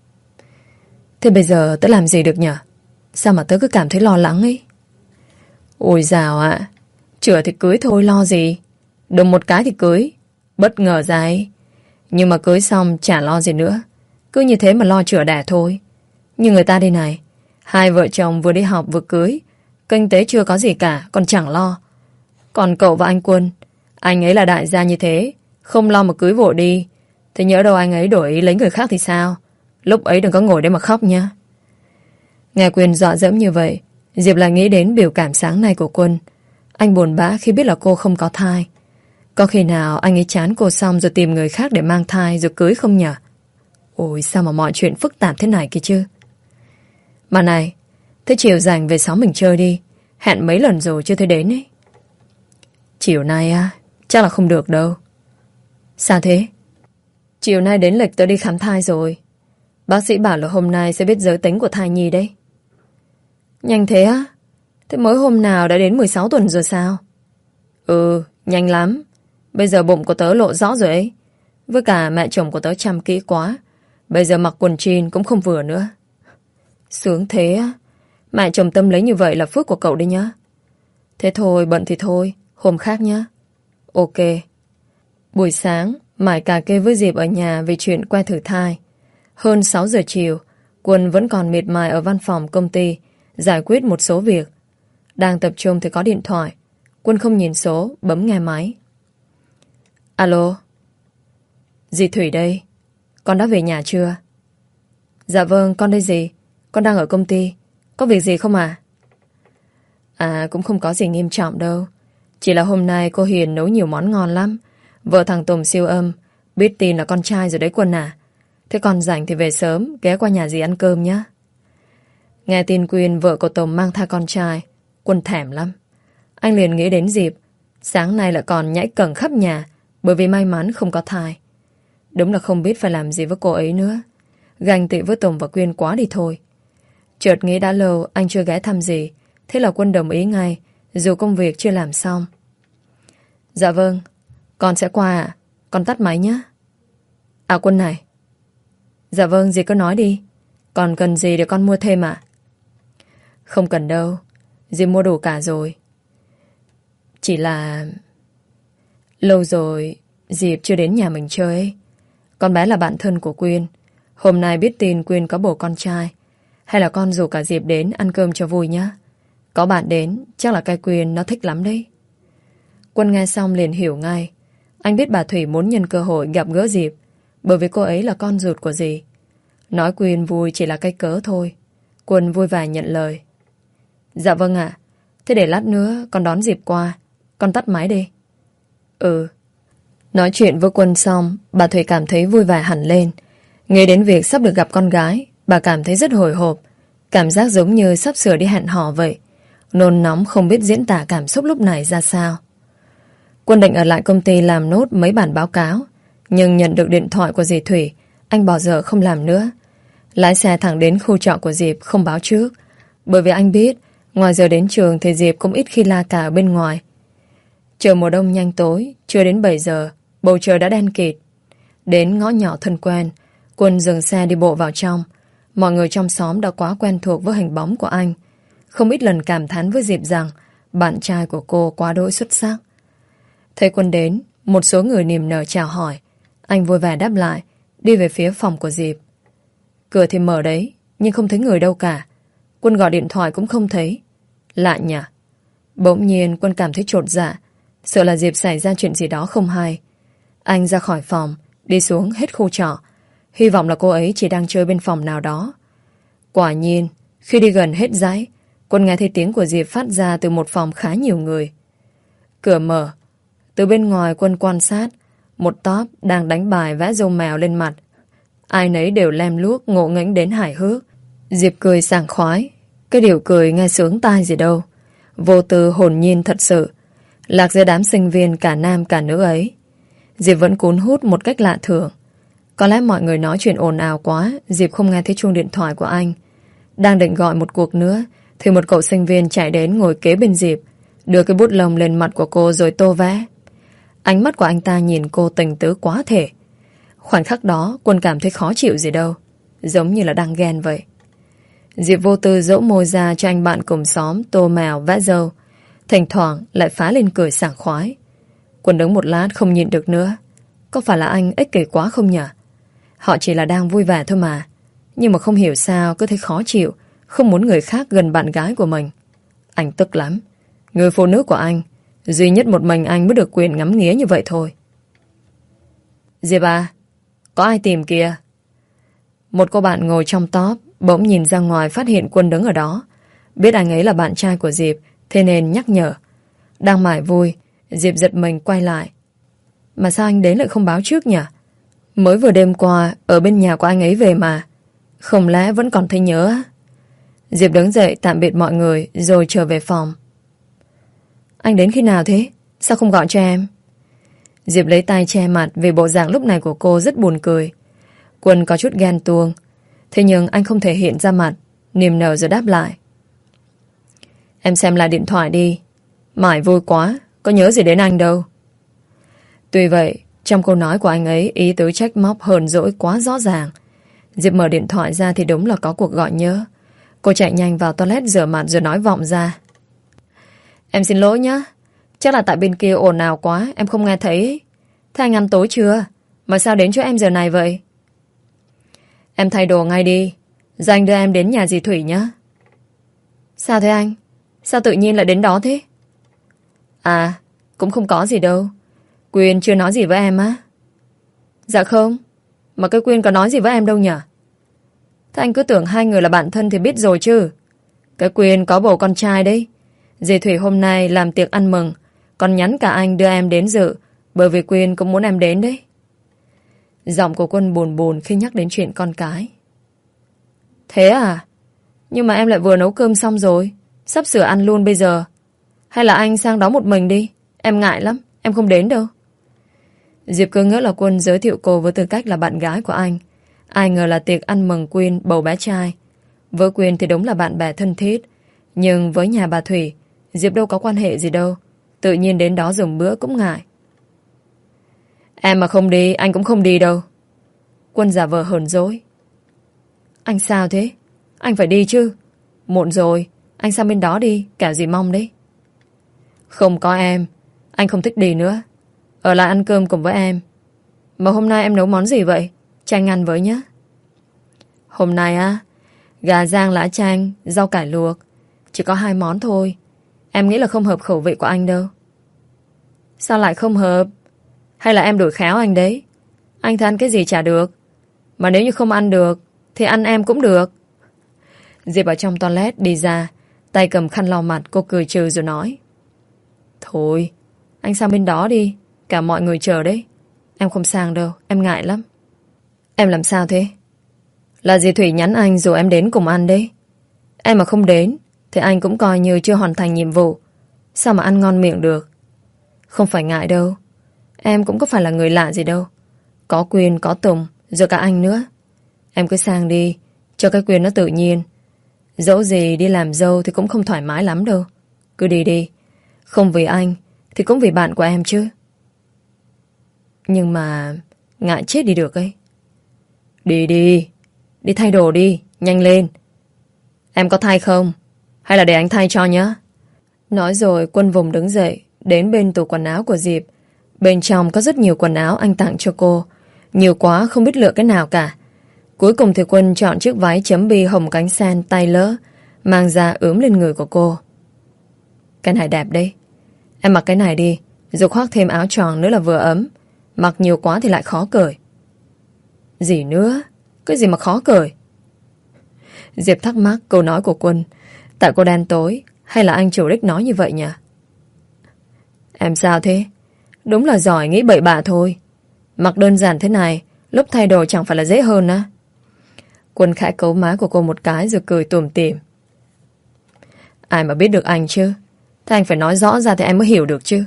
Thế bây giờ tớ làm gì được nhỉ? Sao mà tớ cứ cảm thấy lo lắng ấy? Ôi dào ạ, chữa thì cưới thôi lo gì. Đùng một cái thì cưới, bất ngờ ra ấy. Nhưng mà cưới xong chả lo gì nữa, cứ như thế mà lo chữa đẻ thôi. Nhưng người ta đây này, hai vợ chồng vừa đi học vừa cưới, kinh tế chưa có gì cả, còn chẳng lo. Còn cậu và anh Quân, anh ấy là đại gia như thế, không lo mà cưới vội đi, thì nhỡ đâu anh ấy đổi ý lấy người khác thì sao? Lúc ấy đừng có ngồi đây mà khóc nha. Nghe Quyên dọa dẫm như vậy, Diệp lại nghĩ đến biểu cảm sáng nay của Quân. Anh buồn bã khi biết là cô không có thai. Có khi nào anh ấy chán cô xong rồi tìm người khác để mang thai rồi cưới không nhỉ? Ôi sao mà mọi chuyện phức tạp thế này kia chứ. Mà này, thế chiều rảnh về xóm mình chơi đi. Hẹn mấy lần rồi chưa thấy đến ấy. Chiều nay á, chắc là không được đâu. Sao thế? Chiều nay đến lịch tôi đi khám thai rồi. Bác sĩ bảo là hôm nay sẽ biết giới tính của thai nhi đấy. Nhanh thế á? Thế mới hôm nào đã đến mười sáu tuần rồi sao? Ừ, nhanh lắm. Bây giờ bụng của tớ lộ rõ rồi ấy. Với cả mẹ chồng của tớ chăm kỹ quá. Bây giờ mặc quần jean cũng không vừa nữa. Sướng thế á. Mẹ chồng tâm lấy như vậy là phước của cậu đấy nhá. Thế thôi, bận thì thôi, hôm khác nhá. Ok. Buổi sáng, Mải cà kê với Diệp ở nhà về chuyện que thử thai. Hơn sáu giờ chiều, Quân vẫn còn miệt mài ở văn phòng công ty, giải quyết một số việc. Đang tập trung thì có điện thoại. Quân không nhìn số, bấm nghe máy. Alo. Dì Thủy đây. Con đã về nhà chưa? Dạ vâng, con đây dì. Con đang ở công ty. Có việc gì không à? À, cũng không có gì nghiêm trọng đâu. Chỉ là hôm nay cô Hiền nấu nhiều món ngon lắm. Vợ thằng Tùng siêu âm. Biết tin là con trai rồi đấy Quân à. Thế con rảnh thì về sớm, ghé qua nhà dì ăn cơm nhé. Nghe tin Quyên vợ của Tùng mang thai con trai, Quân thèm lắm. Anh liền nghĩ đến Diệp. Sáng nay lại còn nhảy cẩn khắp nhà, bởi vì may mắn không có thai. Đúng là không biết phải làm gì với cô ấy nữa. Ganh tị với Tùng và Quyên quá đi thôi. Chợt nghĩ đã lâu anh chưa ghé thăm gì. Thế là Quân đồng ý ngay, dù công việc chưa làm xong. Dạ vâng, con sẽ qua ạ. Con tắt máy nhé. À Quân này. Dạ vâng, dì cứ nói đi. Còn cần gì để con mua thêm ạ? Không cần đâu, dì mua đủ cả rồi. Chỉ là... Lâu rồi Diệp chưa đến nhà mình chơi ấy. Con bé là bạn thân của Quyên. Hôm nay biết tin Quyên có bầu con trai. Hay là con rủ cả Diệp đến ăn cơm cho vui nhá. Có bạn đến, chắc là cái Quyên nó thích lắm đấy. Quân nghe xong liền hiểu ngay. Anh biết bà Thủy muốn nhân cơ hội gặp gỡ Diệp, bởi vì cô ấy là con ruột của dì. Nói Quyên vui chỉ là cái cớ thôi. Quân vui vẻ nhận lời. Dạ vâng ạ. Thế để lát nữa con đón Diệp qua. Con tắt máy đi. Ừ. Nói chuyện với Quân xong, bà Thủy cảm thấy vui vẻ hẳn lên. Nghĩ đến việc sắp được gặp con gái, bà cảm thấy rất hồi hộp. Cảm giác giống như sắp sửa đi hẹn hò vậy. Nôn nóng không biết diễn tả cảm xúc lúc này ra sao. Quân định ở lại công ty làm nốt mấy bản báo cáo, nhưng nhận được điện thoại của dì Thủy, anh bỏ dở không làm nữa. Lái xe thẳng đến khu trọ của Diệp không báo trước, bởi vì anh biết ngoài giờ đến trường thì Diệp cũng ít khi la cả ở bên ngoài. Trời mùa đông nhanh tối, chưa đến bảy giờ, bầu trời đã đen kịt. Đến ngõ nhỏ thân quen, Quân dừng xe đi bộ vào trong. Mọi người trong xóm đã quá quen thuộc với hình bóng của anh. Không ít lần cảm thán với Diệp rằng bạn trai của cô quá đỗi xuất sắc. Thấy Quân đến, một số người niềm nở chào hỏi. Anh vui vẻ đáp lại, đi về phía phòng của Diệp. Cửa thì mở đấy, nhưng không thấy người đâu cả. Quân gọi điện thoại cũng không thấy. Lạ nhỉ? Bỗng nhiên Quân cảm thấy chột dạ, sợ là Diệp xảy ra chuyện gì đó không hay. Anh ra khỏi phòng, đi xuống hết khu trọ, hy vọng là cô ấy chỉ đang chơi bên phòng nào đó. Quả nhiên, Khi đi gần hết dãy, Quân nghe thấy tiếng của Diệp phát ra từ một phòng khá nhiều người. Cửa mở. Từ bên ngoài Quân quan sát một tốp đang đánh bài vẽ râu mèo lên mặt. Ai nấy đều lem luốc ngộ nghĩnh đến hài hước. Diệp cười sảng khoái. Cái điều cười nghe sướng tai gì đâu. Vô tư hồn nhiên thật sự. Lạc giữa đám sinh viên cả nam cả nữ ấy. Diệp vẫn cuốn hút một cách lạ thường. Có lẽ mọi người nói chuyện ồn ào quá, Diệp không nghe thấy chuông điện thoại của anh. Đang định gọi một cuộc nữa thì một cậu sinh viên chạy đến ngồi kế bên Diệp, đưa cái bút lông lên mặt của cô rồi tô vẽ. Ánh mắt của anh ta nhìn cô tình tứ quá thể. Khoảnh khắc đó Quân cảm thấy khó chịu gì đâu, giống như là đang ghen vậy. Diệp vô tư dỗ môi ra cho anh bạn cùng xóm tô mèo vẽ râu, thỉnh thoảng lại phá lên cười sảng khoái. Quân đứng một lát không nhịn được nữa. Có phải là anh ích kỷ quá không nhỉ? Họ chỉ là đang vui vẻ thôi mà. Nhưng mà không hiểu sao cứ thấy khó chịu, không muốn người khác gần bạn gái của mình. Anh tức lắm. Người phụ nữ của anh, duy nhất một mình anh mới được quyền ngắm nghía như vậy thôi. Diệp à, có ai tìm kìa? Một cô bạn ngồi trong top bỗng nhìn ra ngoài phát hiện Quân đứng ở đó. Biết anh ấy là bạn trai của Diệp, thế nên nhắc nhở. Đang mải vui, Diệp giật mình quay lại. Mà sao anh đến lại không báo trước nhỉ? Mới vừa đêm qua ở bên nhà của anh ấy về mà. Không lẽ vẫn còn thấy nhớ á? Diệp đứng dậy tạm biệt mọi người rồi trở về phòng. Anh đến khi nào thế? Sao không gọi cho em? Diệp lấy tay che mặt vì bộ dạng lúc này của cô rất buồn cười. Quân có chút ghen tuông. Thế nhưng anh không thể hiện ra mặt, niềm nở rồi đáp lại. Em xem lại điện thoại đi. Mải vui quá, có nhớ gì đến anh đâu. Tuy vậy, trong câu nói của anh ấy ý tứ trách móc hờn dỗi quá rõ ràng. Diệp mở điện thoại ra thì đúng là có cuộc gọi nhớ. Cô chạy nhanh vào toilet rửa mặt rồi nói vọng ra. Em xin lỗi nhá. Chắc là tại bên kia ồn ào quá, em không nghe thấy. Thế anh ăn tối chưa? Mà sao đến chỗ em giờ này vậy? Em thay đồ ngay đi. Rồi anh đưa em đến nhà dì Thủy nhá. Sao thế anh? Sao tự nhiên lại đến đó thế? À, cũng không có gì đâu. Quyên chưa nói gì với em á? Dạ không. Mà cái Quyên có nói gì với em đâu nhỉ? Thế anh cứ tưởng hai người là bạn thân thì biết rồi chứ. Cái Quyên có bầu con trai đấy. Dì Thủy hôm nay làm tiệc ăn mừng, còn nhắn cả anh đưa em đến dự, bởi vì Quyên cũng muốn em đến đấy. Giọng của Quân buồn buồn khi nhắc đến chuyện con cái. Thế à? Nhưng mà em lại vừa nấu cơm xong rồi, sắp sửa ăn luôn bây giờ. Hay là anh sang đó một mình đi? Em ngại lắm, em không đến đâu. Diệp cứ ngỡ là Quân giới thiệu cô với tư cách là bạn gái của anh. Ai ngờ là tiệc ăn mừng Quyên bầu bé trai. Với Quyên thì đúng là bạn bè thân thiết, nhưng với nhà bà Thủy, Diệp đâu có quan hệ gì đâu. Tự nhiên đến đó dùng bữa cũng ngại. Em mà không đi, anh cũng không đi đâu. Quân giả vờ hờn dỗi. Anh sao thế? Anh phải đi chứ. Muộn rồi, anh sang bên đó đi, kẻo gì mong đấy. Không có em, anh không thích đi nữa. Ở lại ăn cơm cùng với em. Mà hôm nay em nấu món gì vậy? Cho anh ăn với nhé. Hôm nay á, gà rang lá chanh, rau cải luộc. Chỉ có hai món thôi. Em nghĩ là không hợp khẩu vị của anh đâu. Sao lại không hợp? Hay là em đổi khéo anh đấy? Anh thì ăn cái gì chả được. Mà nếu như không ăn được thì ăn em cũng được. Diệp ở trong toilet đi ra, tay cầm khăn lau mặt. Cô cười trừ rồi nói. Thôi, anh sang bên đó đi. Cả mọi người chờ đấy. Em không sang đâu, em ngại lắm. Em làm sao thế? Là dì Thủy nhắn anh rồi em đến cùng ăn đấy. Em mà không đến thì anh cũng coi như chưa hoàn thành nhiệm vụ. Sao mà ăn ngon miệng được? Không phải ngại đâu. Em cũng có phải là người lạ gì đâu. Có Quyên, có Tùng, rồi cả anh nữa. Em cứ sang đi, cho cái Quyên nó tự nhiên. Dẫu gì đi làm dâu thì cũng không thoải mái lắm đâu. Cứ đi đi. Không vì anh thì cũng vì bạn của em chứ. Nhưng mà ngại chết đi được ấy. Đi đi. Đi thay đồ đi, nhanh lên. Em có thay không? Hay là để anh thay cho nhá. Nói rồi Quân vùng đứng dậy, đến bên tủ quần áo của Diệp. Bên trong có rất nhiều quần áo anh tặng cho cô. Nhiều quá không biết lựa cái nào cả. Cuối cùng thì Quân chọn chiếc váy chấm bi hồng cánh sen tay lỡ, mang ra ướm lên người của cô. Cái này đẹp đấy. Em mặc cái này đi, rồi khoác thêm áo tròn nữa là vừa ấm. Mặc nhiều quá thì lại khó cởi. Gì nữa? Cái gì mà khó cởi? Diệp thắc mắc câu nói của Quân. Tại cô đen tối hay là anh chủ đích nói như vậy nhỉ? Em sao thế? Đúng là giỏi nghĩ bậy bạ thôi. Mặc đơn giản thế này, lúc thay đồ chẳng phải là dễ hơn á? Quân khẽ cấu má của cô một cái rồi cười tủm tỉm. Ai mà biết được anh chứ? Thế anh phải nói rõ ra thì em mới hiểu được chứ.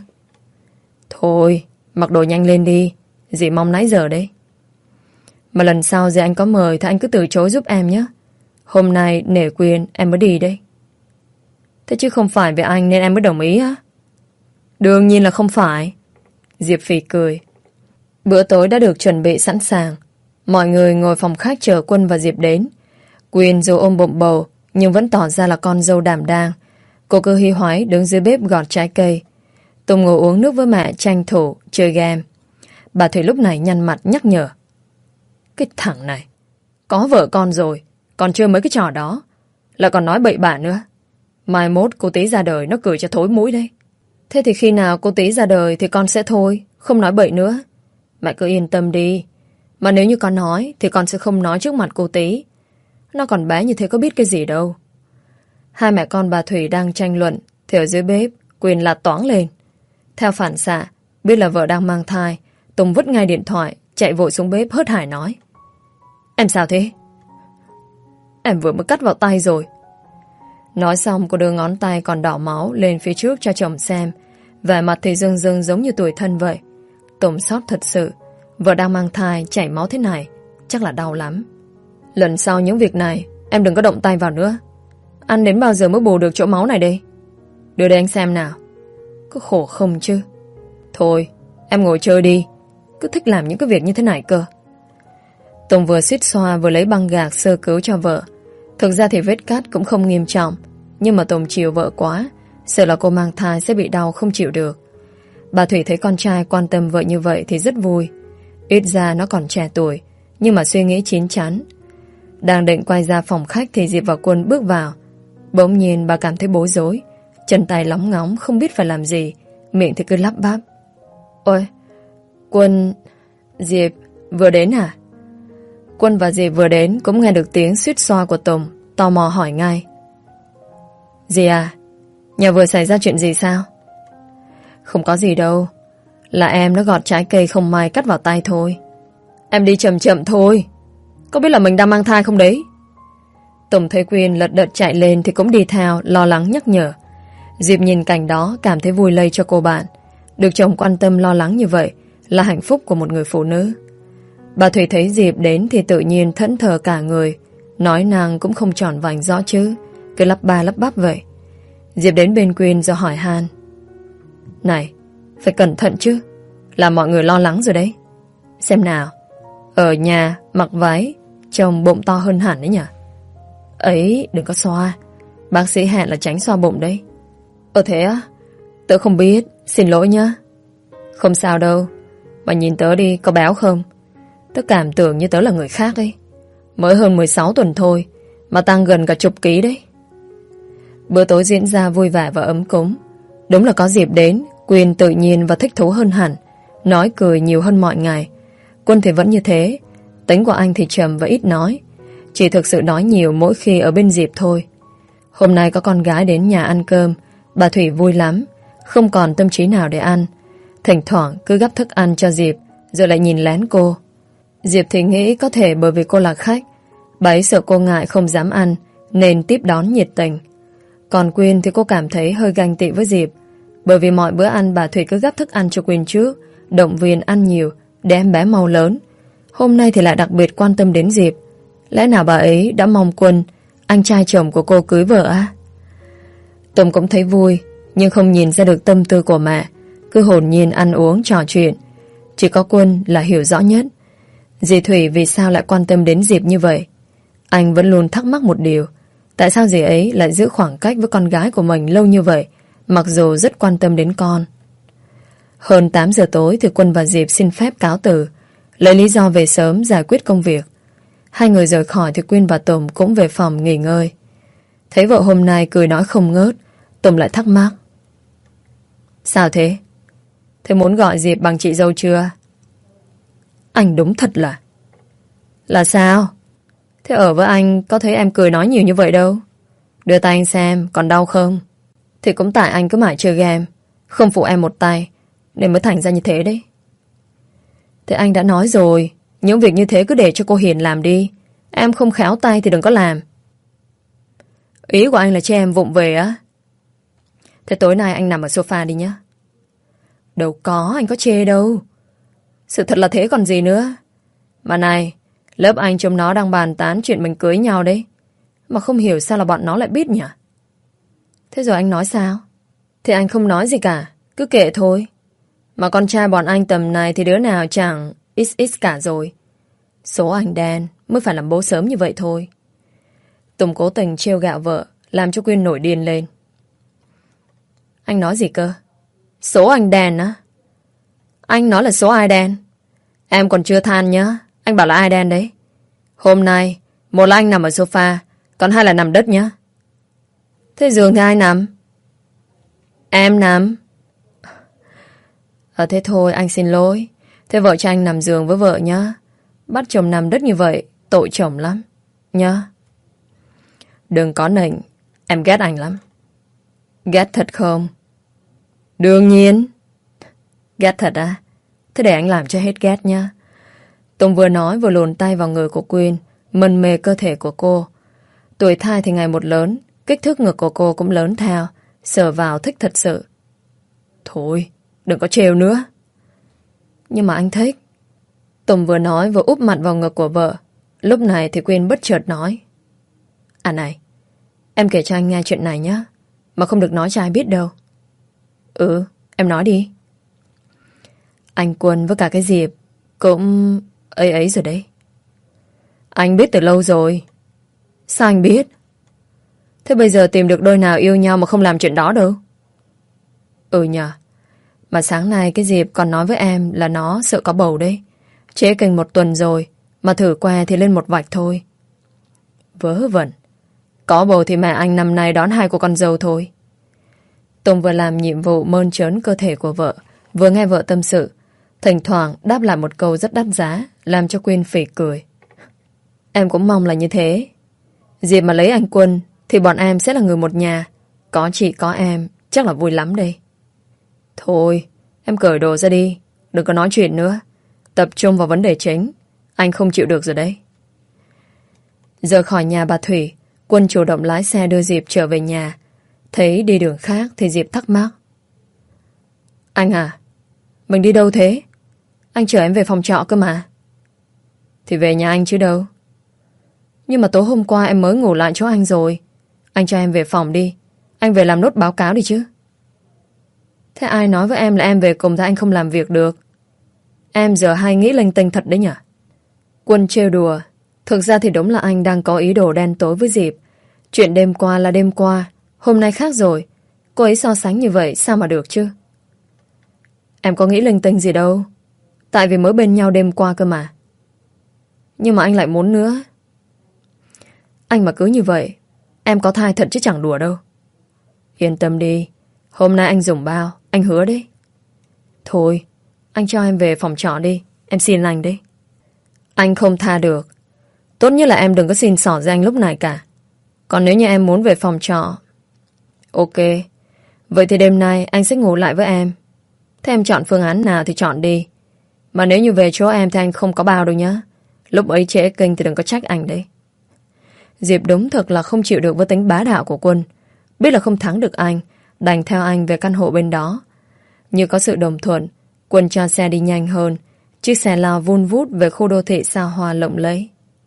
Thôi, mặc đồ nhanh lên đi. Dì mong nãy giờ đấy. Mà lần sau dì anh có mời thì anh cứ từ chối giúp em nhé. Hôm nay nể quyền em mới đi đây. Thế chứ không phải vì anh nên em mới đồng ý á? Đương nhiên là không phải. Diệp phì cười. Bữa tối đã được chuẩn bị sẵn sàng. Mọi người ngồi phòng khách chờ Quân và Diệp đến. Quyên dù ôm bụng bầu nhưng vẫn tỏ ra là con dâu đảm đang. Cô cứ hí hoáy đứng dưới bếp gọt trái cây. Tùng ngồi uống nước với mẹ tranh thủ chơi game. Bà Thủy lúc này nhăn mặt nhắc nhở. Cái thằng này có vợ con rồi, còn chơi mấy cái trò đó, lại còn nói bậy bạ nữa. Mai mốt cô tí ra đời nó cười cho thối mũi đấy. Thế thì khi nào cô tí ra đời thì con sẽ thôi, không nói bậy nữa. Mẹ cứ yên tâm đi. Mà nếu như con nói thì con sẽ không nói trước mặt cô tí. Nó còn bé như thế có biết cái gì đâu. Hai mẹ con bà Thủy đang tranh luận thì ở dưới bếp Quyên là toáng lên. Theo phản xạ, biết là vợ đang mang thai, Tùng vứt ngay điện thoại, chạy vội xuống bếp hớt hải nói. Em sao thế? Em vừa mới cắt vào tay rồi. Nói xong cô đưa ngón tay còn đỏ máu lên phía trước cho chồng xem. Vẻ mặt thì rưng rưng giống như tuổi thân vậy. Tùng xót thật sự. Vợ đang mang thai chảy máu thế này chắc là đau lắm. Lần sau những việc này em đừng có động tay vào nữa. Ăn đến bao giờ mới bù được chỗ máu này đây? Đưa đây anh xem nào. Cứ khổ không chứ. Thôi em ngồi chơi đi. Cứ thích làm những cái việc như thế này cơ. Tùng vừa suýt xoa vừa lấy băng gạc sơ cứu cho vợ. Thực ra thì vết cắt cũng không nghiêm trọng, nhưng mà Tùng chiều vợ quá, sợ là cô mang thai sẽ bị đau không chịu được. Bà Thủy thấy con trai quan tâm vợ như vậy thì rất vui. Ít ra nó còn trẻ tuổi, nhưng mà suy nghĩ chín chắn. Đang định quay ra phòng khách thì Diệp và Quân bước vào. Bỗng nhiên bà cảm thấy bối rối, chân tay lóng ngóng không biết phải làm gì, miệng thì cứ lắp bắp. Ôi, Quân... Diệp vừa đến à? Quân và Diệp vừa đến cũng nghe được tiếng suýt xoa của Tùng, tò mò hỏi ngay. Dì à, nhà vừa xảy ra chuyện gì sao? Không có gì đâu, là em nó gọt trái cây không may cắt vào tay thôi. Em đi chậm chậm thôi, có biết là mình đang mang thai không đấy? Tùng thấy Quyên lật đật chạy lên thì cũng đi theo, lo lắng nhắc nhở. Diệp nhìn cảnh đó cảm thấy vui lây cho cô bạn. Được chồng quan tâm lo lắng như vậy là hạnh phúc của một người phụ nữ. Bà Thủy thấy Diệp đến thì tự nhiên thẫn thờ cả người, nói nàng cũng không tròn vành rõ chứ, cứ lắp ba lắp bắp vậy. Diệp đến bên Quyên rồi hỏi han. Này, phải cẩn thận chứ, làm mọi người lo lắng rồi đấy. Xem nào, ở nhà mặc váy trông bụng to hơn hẳn đấy nhỉ? Ấy, đừng có xoa, bác sĩ hẹn là tránh xoa bụng đấy. Ờ thế á? Tớ không biết, xin lỗi nhá. Không sao đâu, mà nhìn tớ đi, có béo không? Tớ cảm tưởng như tớ là người khác ấy. Mới hơn mười sáu tuần thôi mà tăng gần cả chục ký đấy. Bữa tối diễn ra vui vẻ và ấm cúng. Đúng là có dịp đến, Quyên tự nhiên và thích thú hơn hẳn, nói cười nhiều hơn mọi ngày. Quân thì vẫn như thế. Tính của anh thì trầm và ít nói, chỉ thực sự nói nhiều mỗi khi ở bên Diệp thôi. Hôm nay có con gái đến nhà ăn cơm, bà Thủy vui lắm, không còn tâm trí nào để ăn. Thỉnh thoảng cứ gắp thức ăn cho Diệp, rồi lại nhìn lén cô. Diệp thì nghĩ có thể bởi vì cô là khách, bà ấy sợ cô ngại không dám ăn nên tiếp đón nhiệt tình. Còn Quyên thì cô cảm thấy hơi ganh tị với Diệp, bởi vì mọi bữa ăn bà Thủy cứ gắp thức ăn cho Quyên trước, động viên ăn nhiều để em bé mau lớn. Hôm nay thì lại đặc biệt quan tâm đến Diệp. Lẽ nào bà ấy đã mong Quân, anh trai chồng của cô, cưới vợ à? Tùng cũng thấy vui, nhưng không nhìn ra được tâm tư của mẹ, cứ hồn nhiên ăn uống trò chuyện. Chỉ có Quân là hiểu rõ nhất. Dì Thủy vì sao lại quan tâm đến Diệp như vậy? Anh vẫn luôn thắc mắc một điều, tại sao dì ấy lại giữ khoảng cách với con gái của mình lâu như vậy, mặc dù rất quan tâm đến con. Hơn tám giờ tối thì Quân và Diệp xin phép cáo từ, lấy lý do về sớm giải quyết công việc. Hai người rời khỏi thì Quyên và Tùng cũng về phòng nghỉ ngơi. Thấy vợ hôm nay cười nói không ngớt, Tùng lại thắc mắc. Sao thế? Thế muốn gọi Diệp bằng chị dâu chưa? Anh đúng thật là... Là sao? Thế ở với anh có thấy em cười nói nhiều như vậy đâu. Đưa tay anh xem, còn đau không? Thì cũng tại anh cứ mãi chơi game, không phụ em một tay, nên mới thành ra như thế đấy. Thế anh đã nói rồi, những việc như thế cứ để cho cô Hiền làm đi. Em không khéo tay thì đừng có làm. Ý của anh là cho em vụng về á? Thế tối nay anh nằm ở sofa đi nhé. Đâu có, anh có chê đâu. Sự thật là thế còn gì nữa. Mà này, lớp anh chúng nó đang bàn tán chuyện mình cưới nhau đấy. Mà không hiểu sao là bọn nó lại biết nhỉ? Thế rồi anh nói sao? Thì anh không nói gì cả, cứ kệ thôi. Mà con trai bọn anh tầm này thì đứa nào chẳng xx cả rồi. Số anh đen mới phải làm bố sớm như vậy thôi. Tùng cố tình trêu gạo vợ, làm cho Quyên nổi điên lên. Anh nói gì cơ? Số anh đen á? Anh nói là số ai đen? Em còn chưa than nhá. Anh bảo là ai đen đấy? Hôm nay một là anh nằm ở sofa, còn hai là nằm đất nhá. Thế giường thì ai nằm? Em nằm. Ờ thế thôi anh xin lỗi. Thế vợ cho anh nằm giường với vợ nhá. Bắt chồng nằm đất như vậy tội chồng lắm nhá. Đừng có nịnh. Em ghét anh lắm. Ghét thật không? Đương nhiên. Ghét thật à? Thế để anh làm cho hết ghét nhá. Tùng vừa nói vừa luồn tay vào người của Quyên, mân mê cơ thể của cô. Tuổi thai thì ngày một lớn, kích thước ngực của cô cũng lớn theo, sờ vào thích thật sự. Thôi, đừng có trêu nữa. Nhưng mà anh thích. Tùng vừa nói vừa úp mặt vào ngực của vợ. Lúc này thì Quyên bất chợt nói. À này, em kể cho anh nghe chuyện này nhá. Mà không được nói cho ai biết đâu. Ừ, em nói đi. Anh Quân với cả cái Diệp cũng ấy ấy rồi đấy. Anh biết từ lâu rồi. Sao anh biết? Thế bây giờ tìm được đôi nào yêu nhau mà không làm chuyện đó đâu? Ừ nhờ. Mà sáng nay cái Diệp còn nói với em là nó sợ có bầu đấy. Trễ kinh một tuần rồi, mà thử que thì lên một vạch thôi. Vớ vẩn. Có bầu thì mẹ anh năm nay đón hai cô con dâu thôi. Tùng vừa làm nhiệm vụ mơn trớn cơ thể của vợ, vừa nghe vợ tâm sự, thỉnh thoảng đáp lại một câu rất đắt giá, làm cho Quyên phỉ cười. Em cũng mong là như thế. Diệp mà lấy anh Quân thì bọn em sẽ là người một nhà. Có chị có em chắc là vui lắm đây. Thôi, em cởi đồ ra đi, đừng có nói chuyện nữa. Tập trung vào vấn đề chính. Anh không chịu được rồi đấy. Rời khỏi nhà bà Thủy, Quân chủ động lái xe đưa Diệp trở về nhà. Thấy đi đường khác thì Diệp thắc mắc. Anh à, mình đi đâu thế? Anh chở em về phòng trọ cơ mà. Thì về nhà anh chứ đâu. Nhưng mà tối hôm qua em mới ngủ lại chỗ anh rồi. Anh cho em về phòng đi. Anh về làm nốt báo cáo đi chứ. Thế ai nói với em là em về cùng thì anh không làm việc được? Em giờ hay nghĩ linh tinh thật đấy nhỉ? Quân trêu đùa. Thực ra thì đúng là anh đang có ý đồ đen tối với Diệp. Chuyện đêm qua là đêm qua, hôm nay khác rồi. Cô ấy so sánh như vậy sao mà được chứ? Em có nghĩ linh tinh gì đâu. Tại vì mới bên nhau đêm qua cơ mà. Nhưng mà anh lại muốn nữa. Anh mà cứ như vậy, em có thai thật chứ chẳng đùa đâu. Yên tâm đi. Hôm nay anh dùng bao, anh hứa đấy. Thôi, anh cho em về phòng trọ đi. Em xin anh đấy. Anh không tha được. Tốt nhất là em đừng có xin xỏ ra anh lúc này cả. Còn nếu như em muốn về phòng trọ, ok. Vậy thì đêm nay anh sẽ ngủ lại với em. Thế em chọn phương án nào thì chọn đi. Mà nếu như về chỗ em thì anh không có bao đâu nhá. Lúc ấy trễ kinh thì đừng có trách anh đấy. Diệp đúng thật là không chịu được với tính bá đạo của Quân. Biết là không thắng được anh, đành theo anh về căn hộ bên đó. Như có sự đồng thuận, Quân cho xe đi nhanh hơn. Chiếc xe lao vun vút về khu đô thị xa hoa lộng lẫy.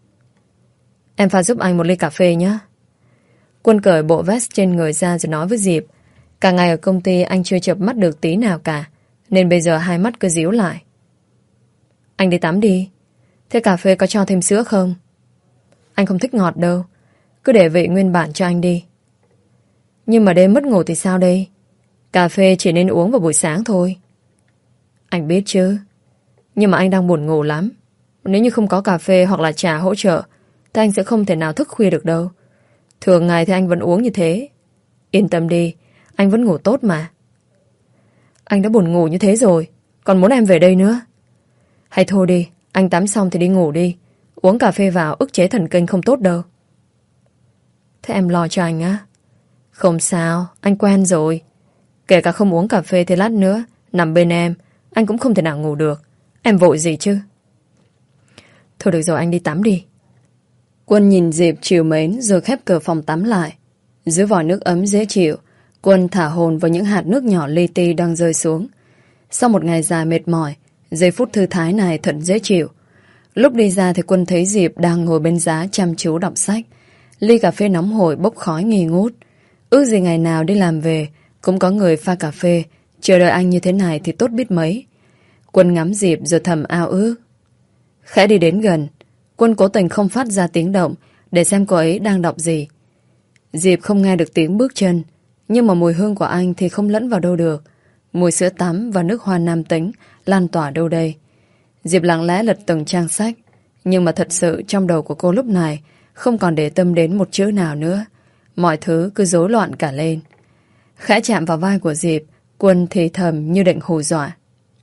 Em pha giúp anh một ly cà phê nhé. Quân cởi bộ vest trên người ra rồi nói với Diệp. Cả ngày ở công ty anh chưa chợp mắt được tí nào cả, nên bây giờ hai mắt cứ díu lại. Anh đi tắm đi. Thế cà phê có cho thêm sữa không? Anh không thích ngọt đâu. Cứ để vị nguyên bản cho anh đi. Nhưng mà đêm mất ngủ thì sao đây? Cà phê chỉ nên uống vào buổi sáng thôi. Anh biết chứ. Nhưng mà anh đang buồn ngủ lắm. Nếu như không có cà phê hoặc là trà hỗ trợ thì anh sẽ không thể nào thức khuya được đâu. Thường ngày thì anh vẫn uống như thế. Yên tâm đi, anh vẫn ngủ tốt mà. Anh đã buồn ngủ như thế rồi, còn muốn em về đây nữa. Hay thôi đi, anh tắm xong thì đi ngủ đi. Uống cà phê vào ức chế thần kinh không tốt đâu. Thế em lo cho anh á? Không sao, anh quen rồi. Kể cả không uống cà phê thì lát nữa nằm bên em, anh cũng không thể nào ngủ được. Em vội gì chứ? Thôi được rồi, anh đi tắm đi. Quân nhìn Diệp trìu mến rồi khép cửa phòng tắm lại. Dưới vòi nước ấm dễ chịu, Quân thả hồn vào những hạt nước nhỏ li ti đang rơi xuống. Sau một ngày dài mệt mỏi, giây phút thư thái này thật dễ chịu. Lúc đi ra thì Quân thấy Diệp đang ngồi bên giá chăm chú đọc sách. Ly cà phê nóng hổi bốc khói nghi ngút. Ước gì ngày nào đi làm về cũng có người pha cà phê. Chờ đợi anh như thế này thì tốt biết mấy. Quân ngắm Diệp rồi thầm ao ước. Khẽ đi đến gần, Quân cố tình không phát ra tiếng động để xem cô ấy đang đọc gì. Diệp không nghe được tiếng bước chân, nhưng mà mùi hương của anh thì không lẫn vào đâu được. Mùi sữa tắm và nước hoa nam tính lan tỏa đâu đây. Diệp lặng lẽ lật từng trang sách, nhưng mà thật sự trong đầu của cô lúc này không còn để tâm đến một chữ nào nữa. Mọi thứ cứ rối loạn cả lên. Khẽ chạm vào vai của Diệp, Quân thì thầm như định hù dọa.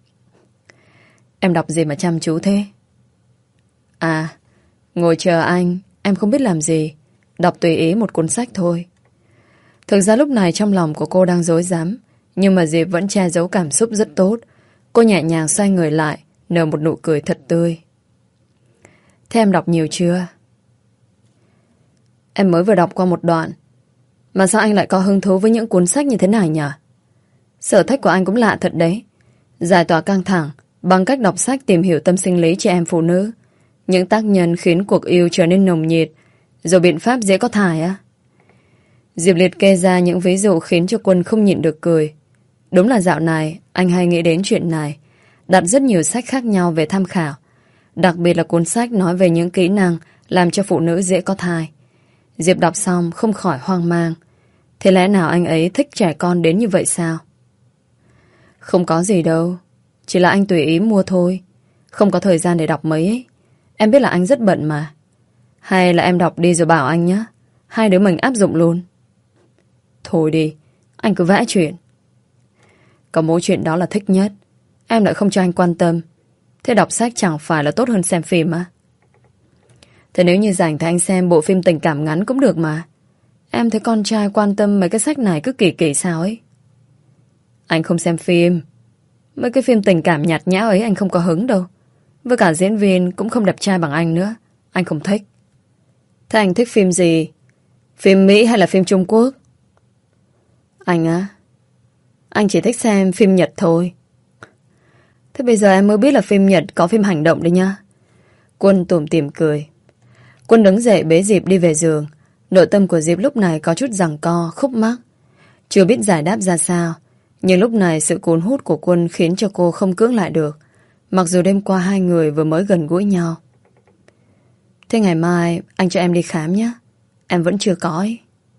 Em đọc gì mà chăm chú thế? À, ngồi chờ anh, em không biết làm gì. Đọc tùy ý một cuốn sách thôi. Thực ra lúc này trong lòng của cô đang rối rắm, nhưng mà Diệp vẫn che giấu cảm xúc rất tốt. Cô nhẹ nhàng xoay người lại, nở một nụ cười thật tươi. Thế em đọc nhiều chưa? Em mới vừa đọc qua một đoạn. Mà sao anh lại có hứng thú với những cuốn sách như thế này nhỉ? Sở thích của anh cũng lạ thật đấy. Giải tỏa căng thẳng bằng cách đọc sách tìm hiểu tâm sinh lý chị em phụ nữ, những tác nhân khiến cuộc yêu trở nên nồng nhiệt, rồi biện pháp dễ có thai á. Diệp liệt kê ra những ví dụ khiến cho Quân không nhịn được cười. Đúng là dạo này anh hay nghĩ đến chuyện này, đặt rất nhiều sách khác nhau về tham khảo, đặc biệt là cuốn sách nói về những kỹ năng làm cho phụ nữ dễ có thai. Diệp đọc xong không khỏi hoang mang. Thế lẽ nào anh ấy thích trẻ con đến như vậy sao? Không có gì đâu, chỉ là anh tùy ý mua thôi, không có thời gian để đọc mấy ấy. Em biết là anh rất bận mà. Hay là em đọc đi rồi bảo anh nhé, hai đứa mình áp dụng luôn. Thôi đi, anh cứ vẽ chuyện. Có mỗi chuyện đó là thích nhất, em lại không cho anh quan tâm. Thế đọc sách chẳng phải là tốt hơn xem phim á? Thế nếu như rảnh thì anh xem bộ phim tình cảm ngắn cũng được mà. Em thấy con trai quan tâm mấy cái sách này cứ kỳ kỳ sao ấy. Anh không xem phim. Mấy cái phim tình cảm nhạt nhẽo ấy anh không có hứng đâu. Với cả diễn viên cũng không đẹp trai bằng anh nữa. Anh không thích. Thế anh thích phim gì? Phim Mỹ hay là phim Trung Quốc? Anh á, anh chỉ thích xem phim Nhật thôi. Thế bây giờ em mới biết là phim Nhật có phim hành động đấy nha. Quân tủm tỉm cười. Quân đứng dậy bế Diệp đi về giường. Nội tâm của Diệp lúc này có chút giằng co, khúc mắc. Chưa biết giải đáp ra sao, nhưng lúc này sự cuốn hút của Quân khiến cho cô không cưỡng lại được. Mặc dù đêm qua hai người vừa mới gần gũi nhau. Thế ngày mai anh cho em đi khám nhé. Em vẫn chưa có ấy.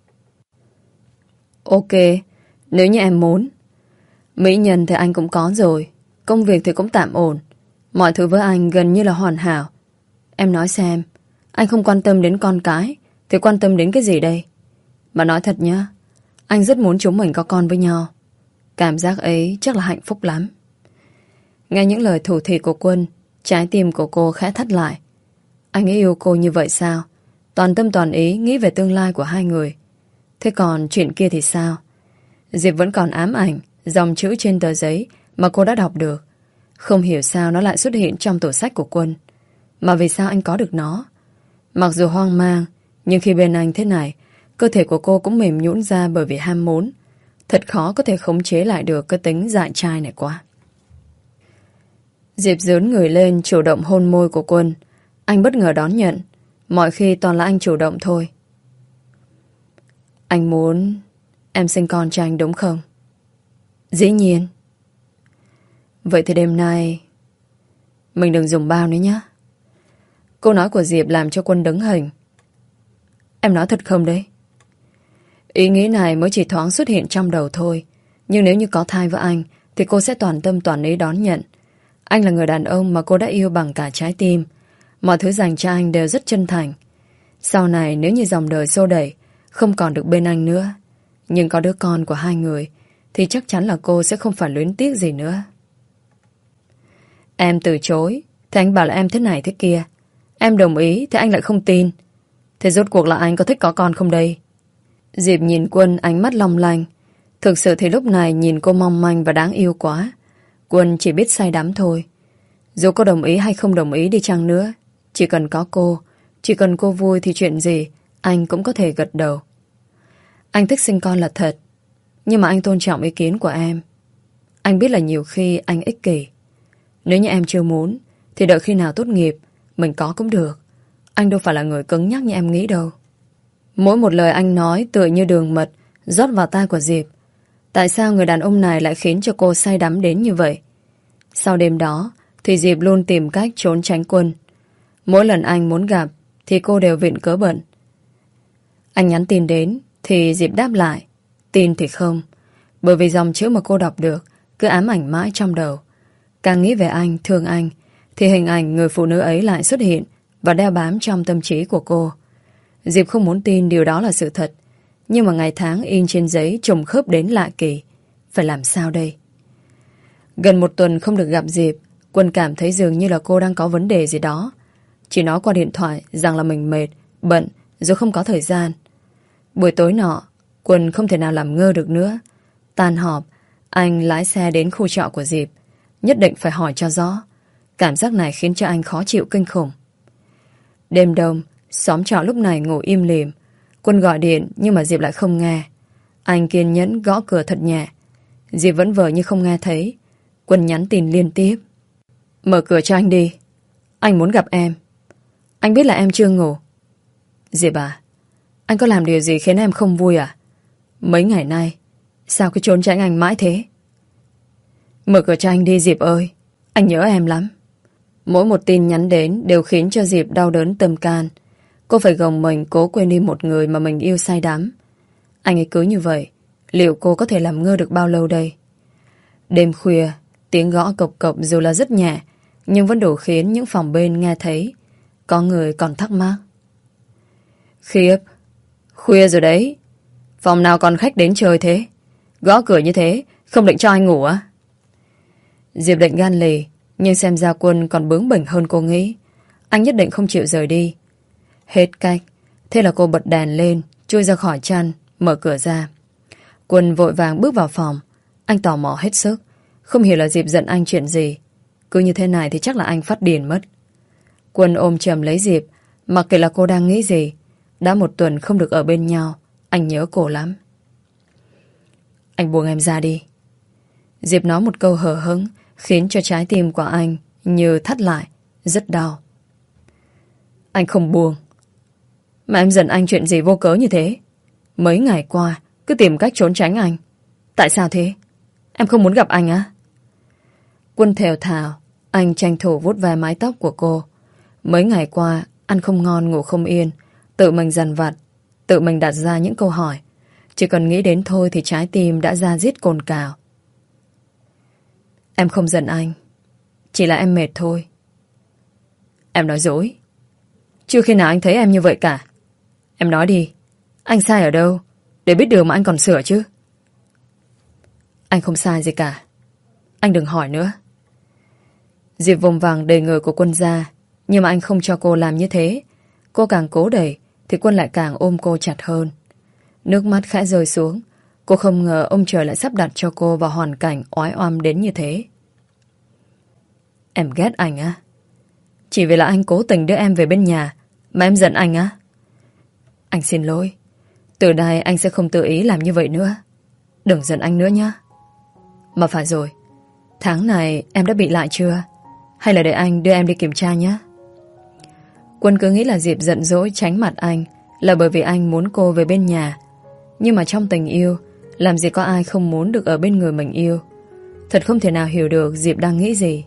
Ok, nếu như em muốn. Mỹ nhân thì anh cũng có rồi, công việc thì cũng tạm ổn, mọi thứ với anh gần như là hoàn hảo. Em nói xem, anh không quan tâm đến con cái thì quan tâm đến cái gì đây? Mà nói thật nhá, anh rất muốn chúng mình có con với nhau. Cảm giác ấy chắc là hạnh phúc lắm. Nghe những lời thủ thỉ của Quân, trái tim của cô khẽ thắt lại. Anh ấy yêu cô như vậy sao? Toàn tâm toàn ý nghĩ về tương lai của hai người. Thế còn chuyện kia thì sao? Diệp vẫn còn ám ảnh dòng chữ trên tờ giấy mà cô đã đọc được. Không hiểu sao nó lại xuất hiện trong tủ sách của Quân. Mà vì sao anh có được nó? Mặc dù hoang mang, nhưng khi bên anh thế này, cơ thể của cô cũng mềm nhũn ra bởi vì ham muốn. Thật khó có thể khống chế lại được cái tính dại trai này quá. Diệp dướn người lên chủ động hôn môi của Quân. Anh bất ngờ đón nhận. Mọi khi toàn là anh chủ động thôi. Anh muốn em sinh con cho anh đúng không? Dĩ nhiên. Vậy thì đêm nay mình đừng dùng bao nữa nhé. Câu nói của Diệp làm cho Quân đứng hình. Em nói thật không đấy? Ý nghĩ này mới chỉ thoáng xuất hiện trong đầu thôi. Nhưng nếu như có thai với anh thì cô sẽ toàn tâm toàn ý đón nhận. Anh là người đàn ông mà cô đã yêu bằng cả trái tim. Mọi thứ dành cho anh đều rất chân thành. Sau này nếu như dòng đời xô đẩy không còn được bên anh nữa, nhưng có đứa con của hai người thì chắc chắn là cô sẽ không phải luyến tiếc gì nữa. Em từ chối thì anh bảo là em thế này thế kia. Em đồng ý thì anh lại không tin. Thế rốt cuộc là anh có thích có con không đây? Diệp nhìn Quân ánh mắt long lanh. Thực sự thì lúc này nhìn cô mong manh và đáng yêu quá. Quân chỉ biết say đắm thôi. Dù cô đồng ý hay không đồng ý đi chăng nữa, chỉ cần có cô, chỉ cần cô vui thì chuyện gì anh cũng có thể gật đầu. Anh thích sinh con là thật, nhưng mà anh tôn trọng ý kiến của em. Anh biết là nhiều khi anh ích kỷ. Nếu như em chưa muốn thì đợi khi nào tốt nghiệp mình có cũng được. Anh đâu phải là người cứng nhắc như em nghĩ đâu. Mỗi một lời anh nói tựa như đường mật rót vào tai của Diệp. Tại sao người đàn ông này lại khiến cho cô say đắm đến như vậy? Sau đêm đó thì Diệp luôn tìm cách trốn tránh Quân. Mỗi lần anh muốn gặp thì cô đều viện cớ bận. Anh nhắn tin đến thì Diệp đáp lại. Tin thì không, bởi vì dòng chữ mà cô đọc được cứ ám ảnh mãi trong đầu. Càng nghĩ về anh, thương anh, thì hình ảnh người phụ nữ ấy lại xuất hiện và đeo bám trong tâm trí của cô. Diệp không muốn tin điều đó là sự thật, nhưng mà ngày tháng in trên giấy trùng khớp đến lạ kỳ. Phải làm sao đây? Gần một tuần không được gặp Diệp, Quân cảm thấy dường như là cô đang có vấn đề gì đó. Chỉ nói qua điện thoại rằng là mình mệt, bận, rồi không có thời gian. Buổi tối nọ, Quân không thể nào làm ngơ được nữa. Tan họp, anh lái xe đến khu trọ của Diệp. Nhất định phải hỏi cho rõ. Cảm giác này khiến cho anh khó chịu kinh khủng. Đêm đông, xóm trọ lúc này ngủ im lìm. Quân gọi điện nhưng mà Diệp lại không nghe. Anh kiên nhẫn gõ cửa thật nhẹ. Diệp vẫn vờ như không nghe thấy. Quân nhắn tin liên tiếp. Mở cửa cho anh đi. Anh muốn gặp em. Anh biết là em chưa ngủ. Diệp à, anh có làm điều gì khiến em không vui à? Mấy ngày nay sao cứ trốn tránh anh mãi thế? Mở cửa cho anh đi Diệp ơi. Anh nhớ em lắm. Mỗi một tin nhắn đến đều khiến cho Diệp đau đớn tâm can. Cô phải gồng mình cố quên đi một người mà mình yêu say đắm. Anh ấy cứ như vậy, liệu cô có thể làm ngơ được bao lâu đây? Đêm khuya, tiếng gõ cộc cộc dù là rất nhẹ, nhưng vẫn đủ khiến những phòng bên nghe thấy. Có người còn thắc mắc. Khiếp, khuya rồi đấy. Phòng nào còn khách đến chơi thế? Gõ cửa như thế, không định cho anh ngủ á? Diệp định gan lì, nhưng xem ra Quân còn bướng bỉnh hơn cô nghĩ. Anh nhất định không chịu rời đi. Hết cách, thế là cô bật đèn lên, chui ra khỏi chăn, mở cửa ra. Quân vội vàng bước vào phòng. Anh tò mò hết sức, không hiểu là Diệp giận anh chuyện gì. Cứ như thế này thì chắc là anh phát điên mất. Quân ôm chầm lấy Diệp, mặc kệ là cô đang nghĩ gì. Đã một tuần không được ở bên nhau, anh nhớ cô lắm. Anh buông em ra đi. Diệp nói một câu hờ hững, khiến cho trái tim của anh như thắt lại, rất đau. Anh không buông. Mà em giận anh chuyện gì vô cớ như thế? Mấy ngày qua cứ tìm cách trốn tránh anh. Tại sao thế? Em không muốn gặp anh á? Quân thều thào. Anh tranh thủ vuốt ve mái tóc của cô. Mấy ngày qua ăn không ngon ngủ không yên, tự mình dằn vặt, tự mình đặt ra những câu hỏi. Chỉ cần nghĩ đến thôi thì trái tim đã ra diết cồn cào. Em không giận anh, chỉ là em mệt thôi. Em nói dối. Chưa khi nào anh thấy em như vậy cả. Em nói đi, anh sai ở đâu, để biết điều mà anh còn sửa chứ. Anh không sai gì cả. Anh đừng hỏi nữa. Diệp vùng vằng đẩy người của Quân ra, nhưng mà anh không cho cô làm như thế. Cô càng cố đẩy thì Quân lại càng ôm cô chặt hơn. Nước mắt khẽ rơi xuống. Cô không ngờ ông trời lại sắp đặt cho cô vào hoàn cảnh oái oăm đến như thế. Em ghét anh á? Chỉ vì là anh cố tình đưa em về bên nhà mà em giận anh á? Anh xin lỗi. Từ đây anh sẽ không tự ý làm như vậy nữa. Đừng giận anh nữa nhá. Mà phải rồi, tháng này em đã bị lại chưa? Hay là để anh đưa em đi kiểm tra nhé? Quân cứ nghĩ là Diệp giận dỗi tránh mặt anh là bởi vì anh muốn cô về bên nhà. Nhưng mà trong tình yêu, làm gì có ai không muốn được ở bên người mình yêu. Thật không thể nào hiểu được Diệp đang nghĩ gì.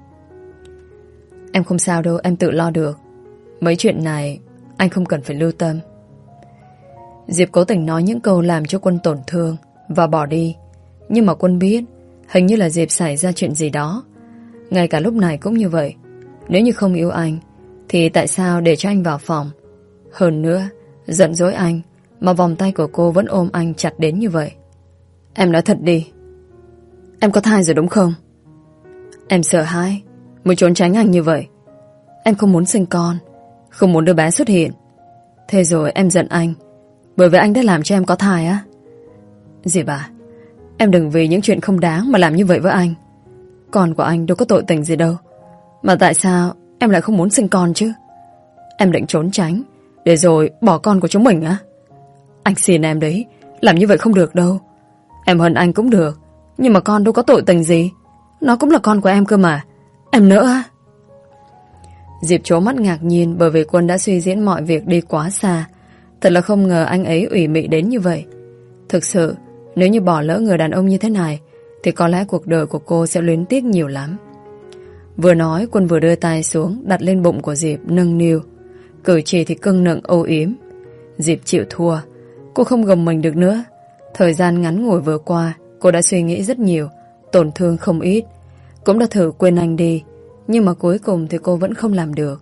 Em không sao đâu, em tự lo được. Mấy chuyện này anh không cần phải lưu tâm. Diệp cố tình nói những câu làm cho Quân tổn thương và bỏ đi. Nhưng mà Quân biết hình như là Diệp xảy ra chuyện gì đó. Ngay cả lúc này cũng như vậy. Nếu như không yêu anh thì tại sao để cho anh vào phòng? Hơn nữa, giận dỗi anh mà vòng tay của cô vẫn ôm anh chặt đến như vậy. Em nói thật đi, em có thai rồi đúng không? Em sợ hãi mới trốn tránh anh như vậy. Em không muốn sinh con, không muốn đứa bé xuất hiện. Thế rồi em giận anh bởi vì anh đã làm cho em có thai á? Diệp à, em đừng vì những chuyện không đáng mà làm như vậy với anh. Con của anh đâu có tội tình gì đâu. Mà tại sao em lại không muốn sinh con chứ? Em định trốn tránh để rồi bỏ con của chúng mình á? Anh xin em đấy, làm như vậy không được đâu. Em hận anh cũng được, nhưng mà con đâu có tội tình gì. Nó cũng là con của em cơ mà. Em nỡ á? Diệp trố mắt ngạc nhiên bởi vì Quân đã suy diễn mọi việc đi quá xa. Thật là không ngờ anh ấy ủy mị đến như vậy. Thực sự, nếu như bỏ lỡ người đàn ông như thế này thì có lẽ cuộc đời của cô sẽ luyến tiếc nhiều lắm. Vừa nói, Quân vừa đưa tay xuống đặt lên bụng của Diệp, nâng niu. Cử chỉ thì cưng nựng âu yếm. Diệp chịu thua. Cô không gồng mình được nữa. Thời gian ngắn ngủi vừa qua, cô đã suy nghĩ rất nhiều, tổn thương không ít. Cũng đã thử quên anh đi, nhưng mà cuối cùng thì cô vẫn không làm được.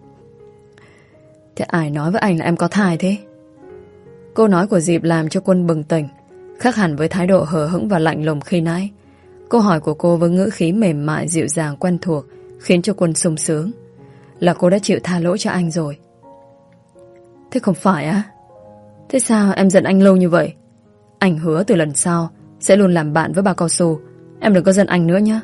Thế ai nói với anh là em có thai thế? Câu nói của Diệp làm cho Quân bừng tỉnh, khác hẳn với thái độ hờ hững và lạnh lùng khi nãy. Câu hỏi của cô với ngữ khí mềm mại dịu dàng quen thuộc khiến cho Quân sung sướng. Là cô đã chịu tha lỗi cho anh rồi. Thế không phải á? Thế sao em giận anh lâu như vậy? Anh hứa từ lần sau sẽ luôn làm bạn với bà cao su. Em đừng có giận anh nữa nhé.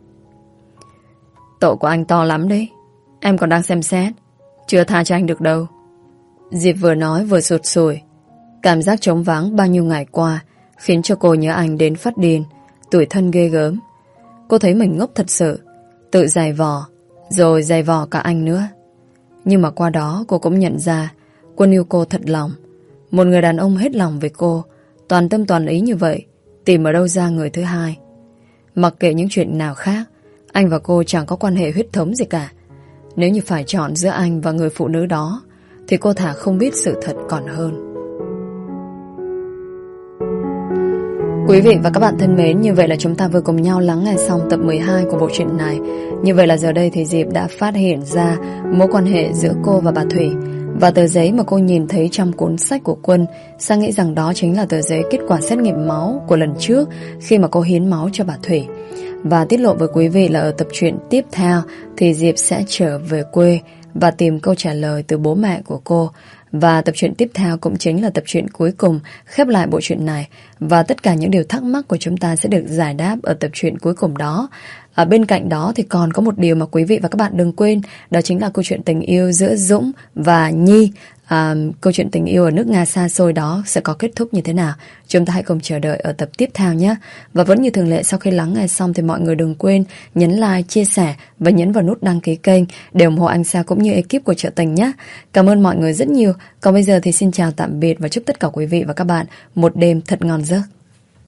Tội của anh to lắm đấy. Em còn đang xem xét, chưa tha cho anh được đâu. Diệp vừa nói vừa sụt sùi. Cảm giác trống vắng bao nhiêu ngày qua khiến cho cô nhớ anh đến phát điên, tủi thân ghê gớm. Cô thấy mình ngốc thật sự, tự giày vò, rồi giày vò cả anh nữa. Nhưng mà qua đó cô cũng nhận ra Quân yêu cô thật lòng. Một người đàn ông hết lòng với cô, toàn tâm toàn ý như vậy, tìm ở đâu ra người thứ hai. Mặc kệ những chuyện nào khác, anh và cô chẳng có quan hệ huyết thống gì cả. Nếu như phải chọn giữa anh và người phụ nữ đó thì cô thà không biết sự thật còn hơn. Quý vị và các bạn thân mến, như vậy là chúng ta vừa cùng nhau lắng nghe xong tập mười hai của bộ truyện này. Như vậy là giờ đây thì Diệp đã phát hiện ra mối quan hệ giữa cô và bà Thủy. Và tờ giấy mà cô nhìn thấy trong cuốn sách của Quân, Sang nghĩ rằng đó chính là tờ giấy kết quả xét nghiệm máu của lần trước khi mà cô hiến máu cho bà Thủy. Và tiết lộ với quý vị là ở tập truyện tiếp theo thì Diệp sẽ trở về quê và tìm câu trả lời từ bố mẹ của cô. Và tập truyện tiếp theo cũng chính là tập truyện cuối cùng khép lại bộ truyện này. Và tất cả những điều thắc mắc của chúng ta sẽ được giải đáp ở tập truyện cuối cùng đó. Ở bên cạnh đó thì còn có một điều mà quý vị và các bạn đừng quên, đó chính là câu chuyện tình yêu giữa Dũng và Nhi. À, câu chuyện tình yêu ở nước Nga xa xôi đó sẽ có kết thúc như thế nào? Chúng ta hãy cùng chờ đợi ở tập tiếp theo nhé. Và vẫn như thường lệ, sau khi lắng nghe xong thì mọi người đừng quên nhấn like, chia sẻ và nhấn vào nút đăng ký kênh để ủng hộ anh Sa cũng như ekip của Chợ Tình nhé. Cảm ơn mọi người rất nhiều. Còn bây giờ thì xin chào tạm biệt và chúc tất cả quý vị và các bạn một đêm thật ngon giấc.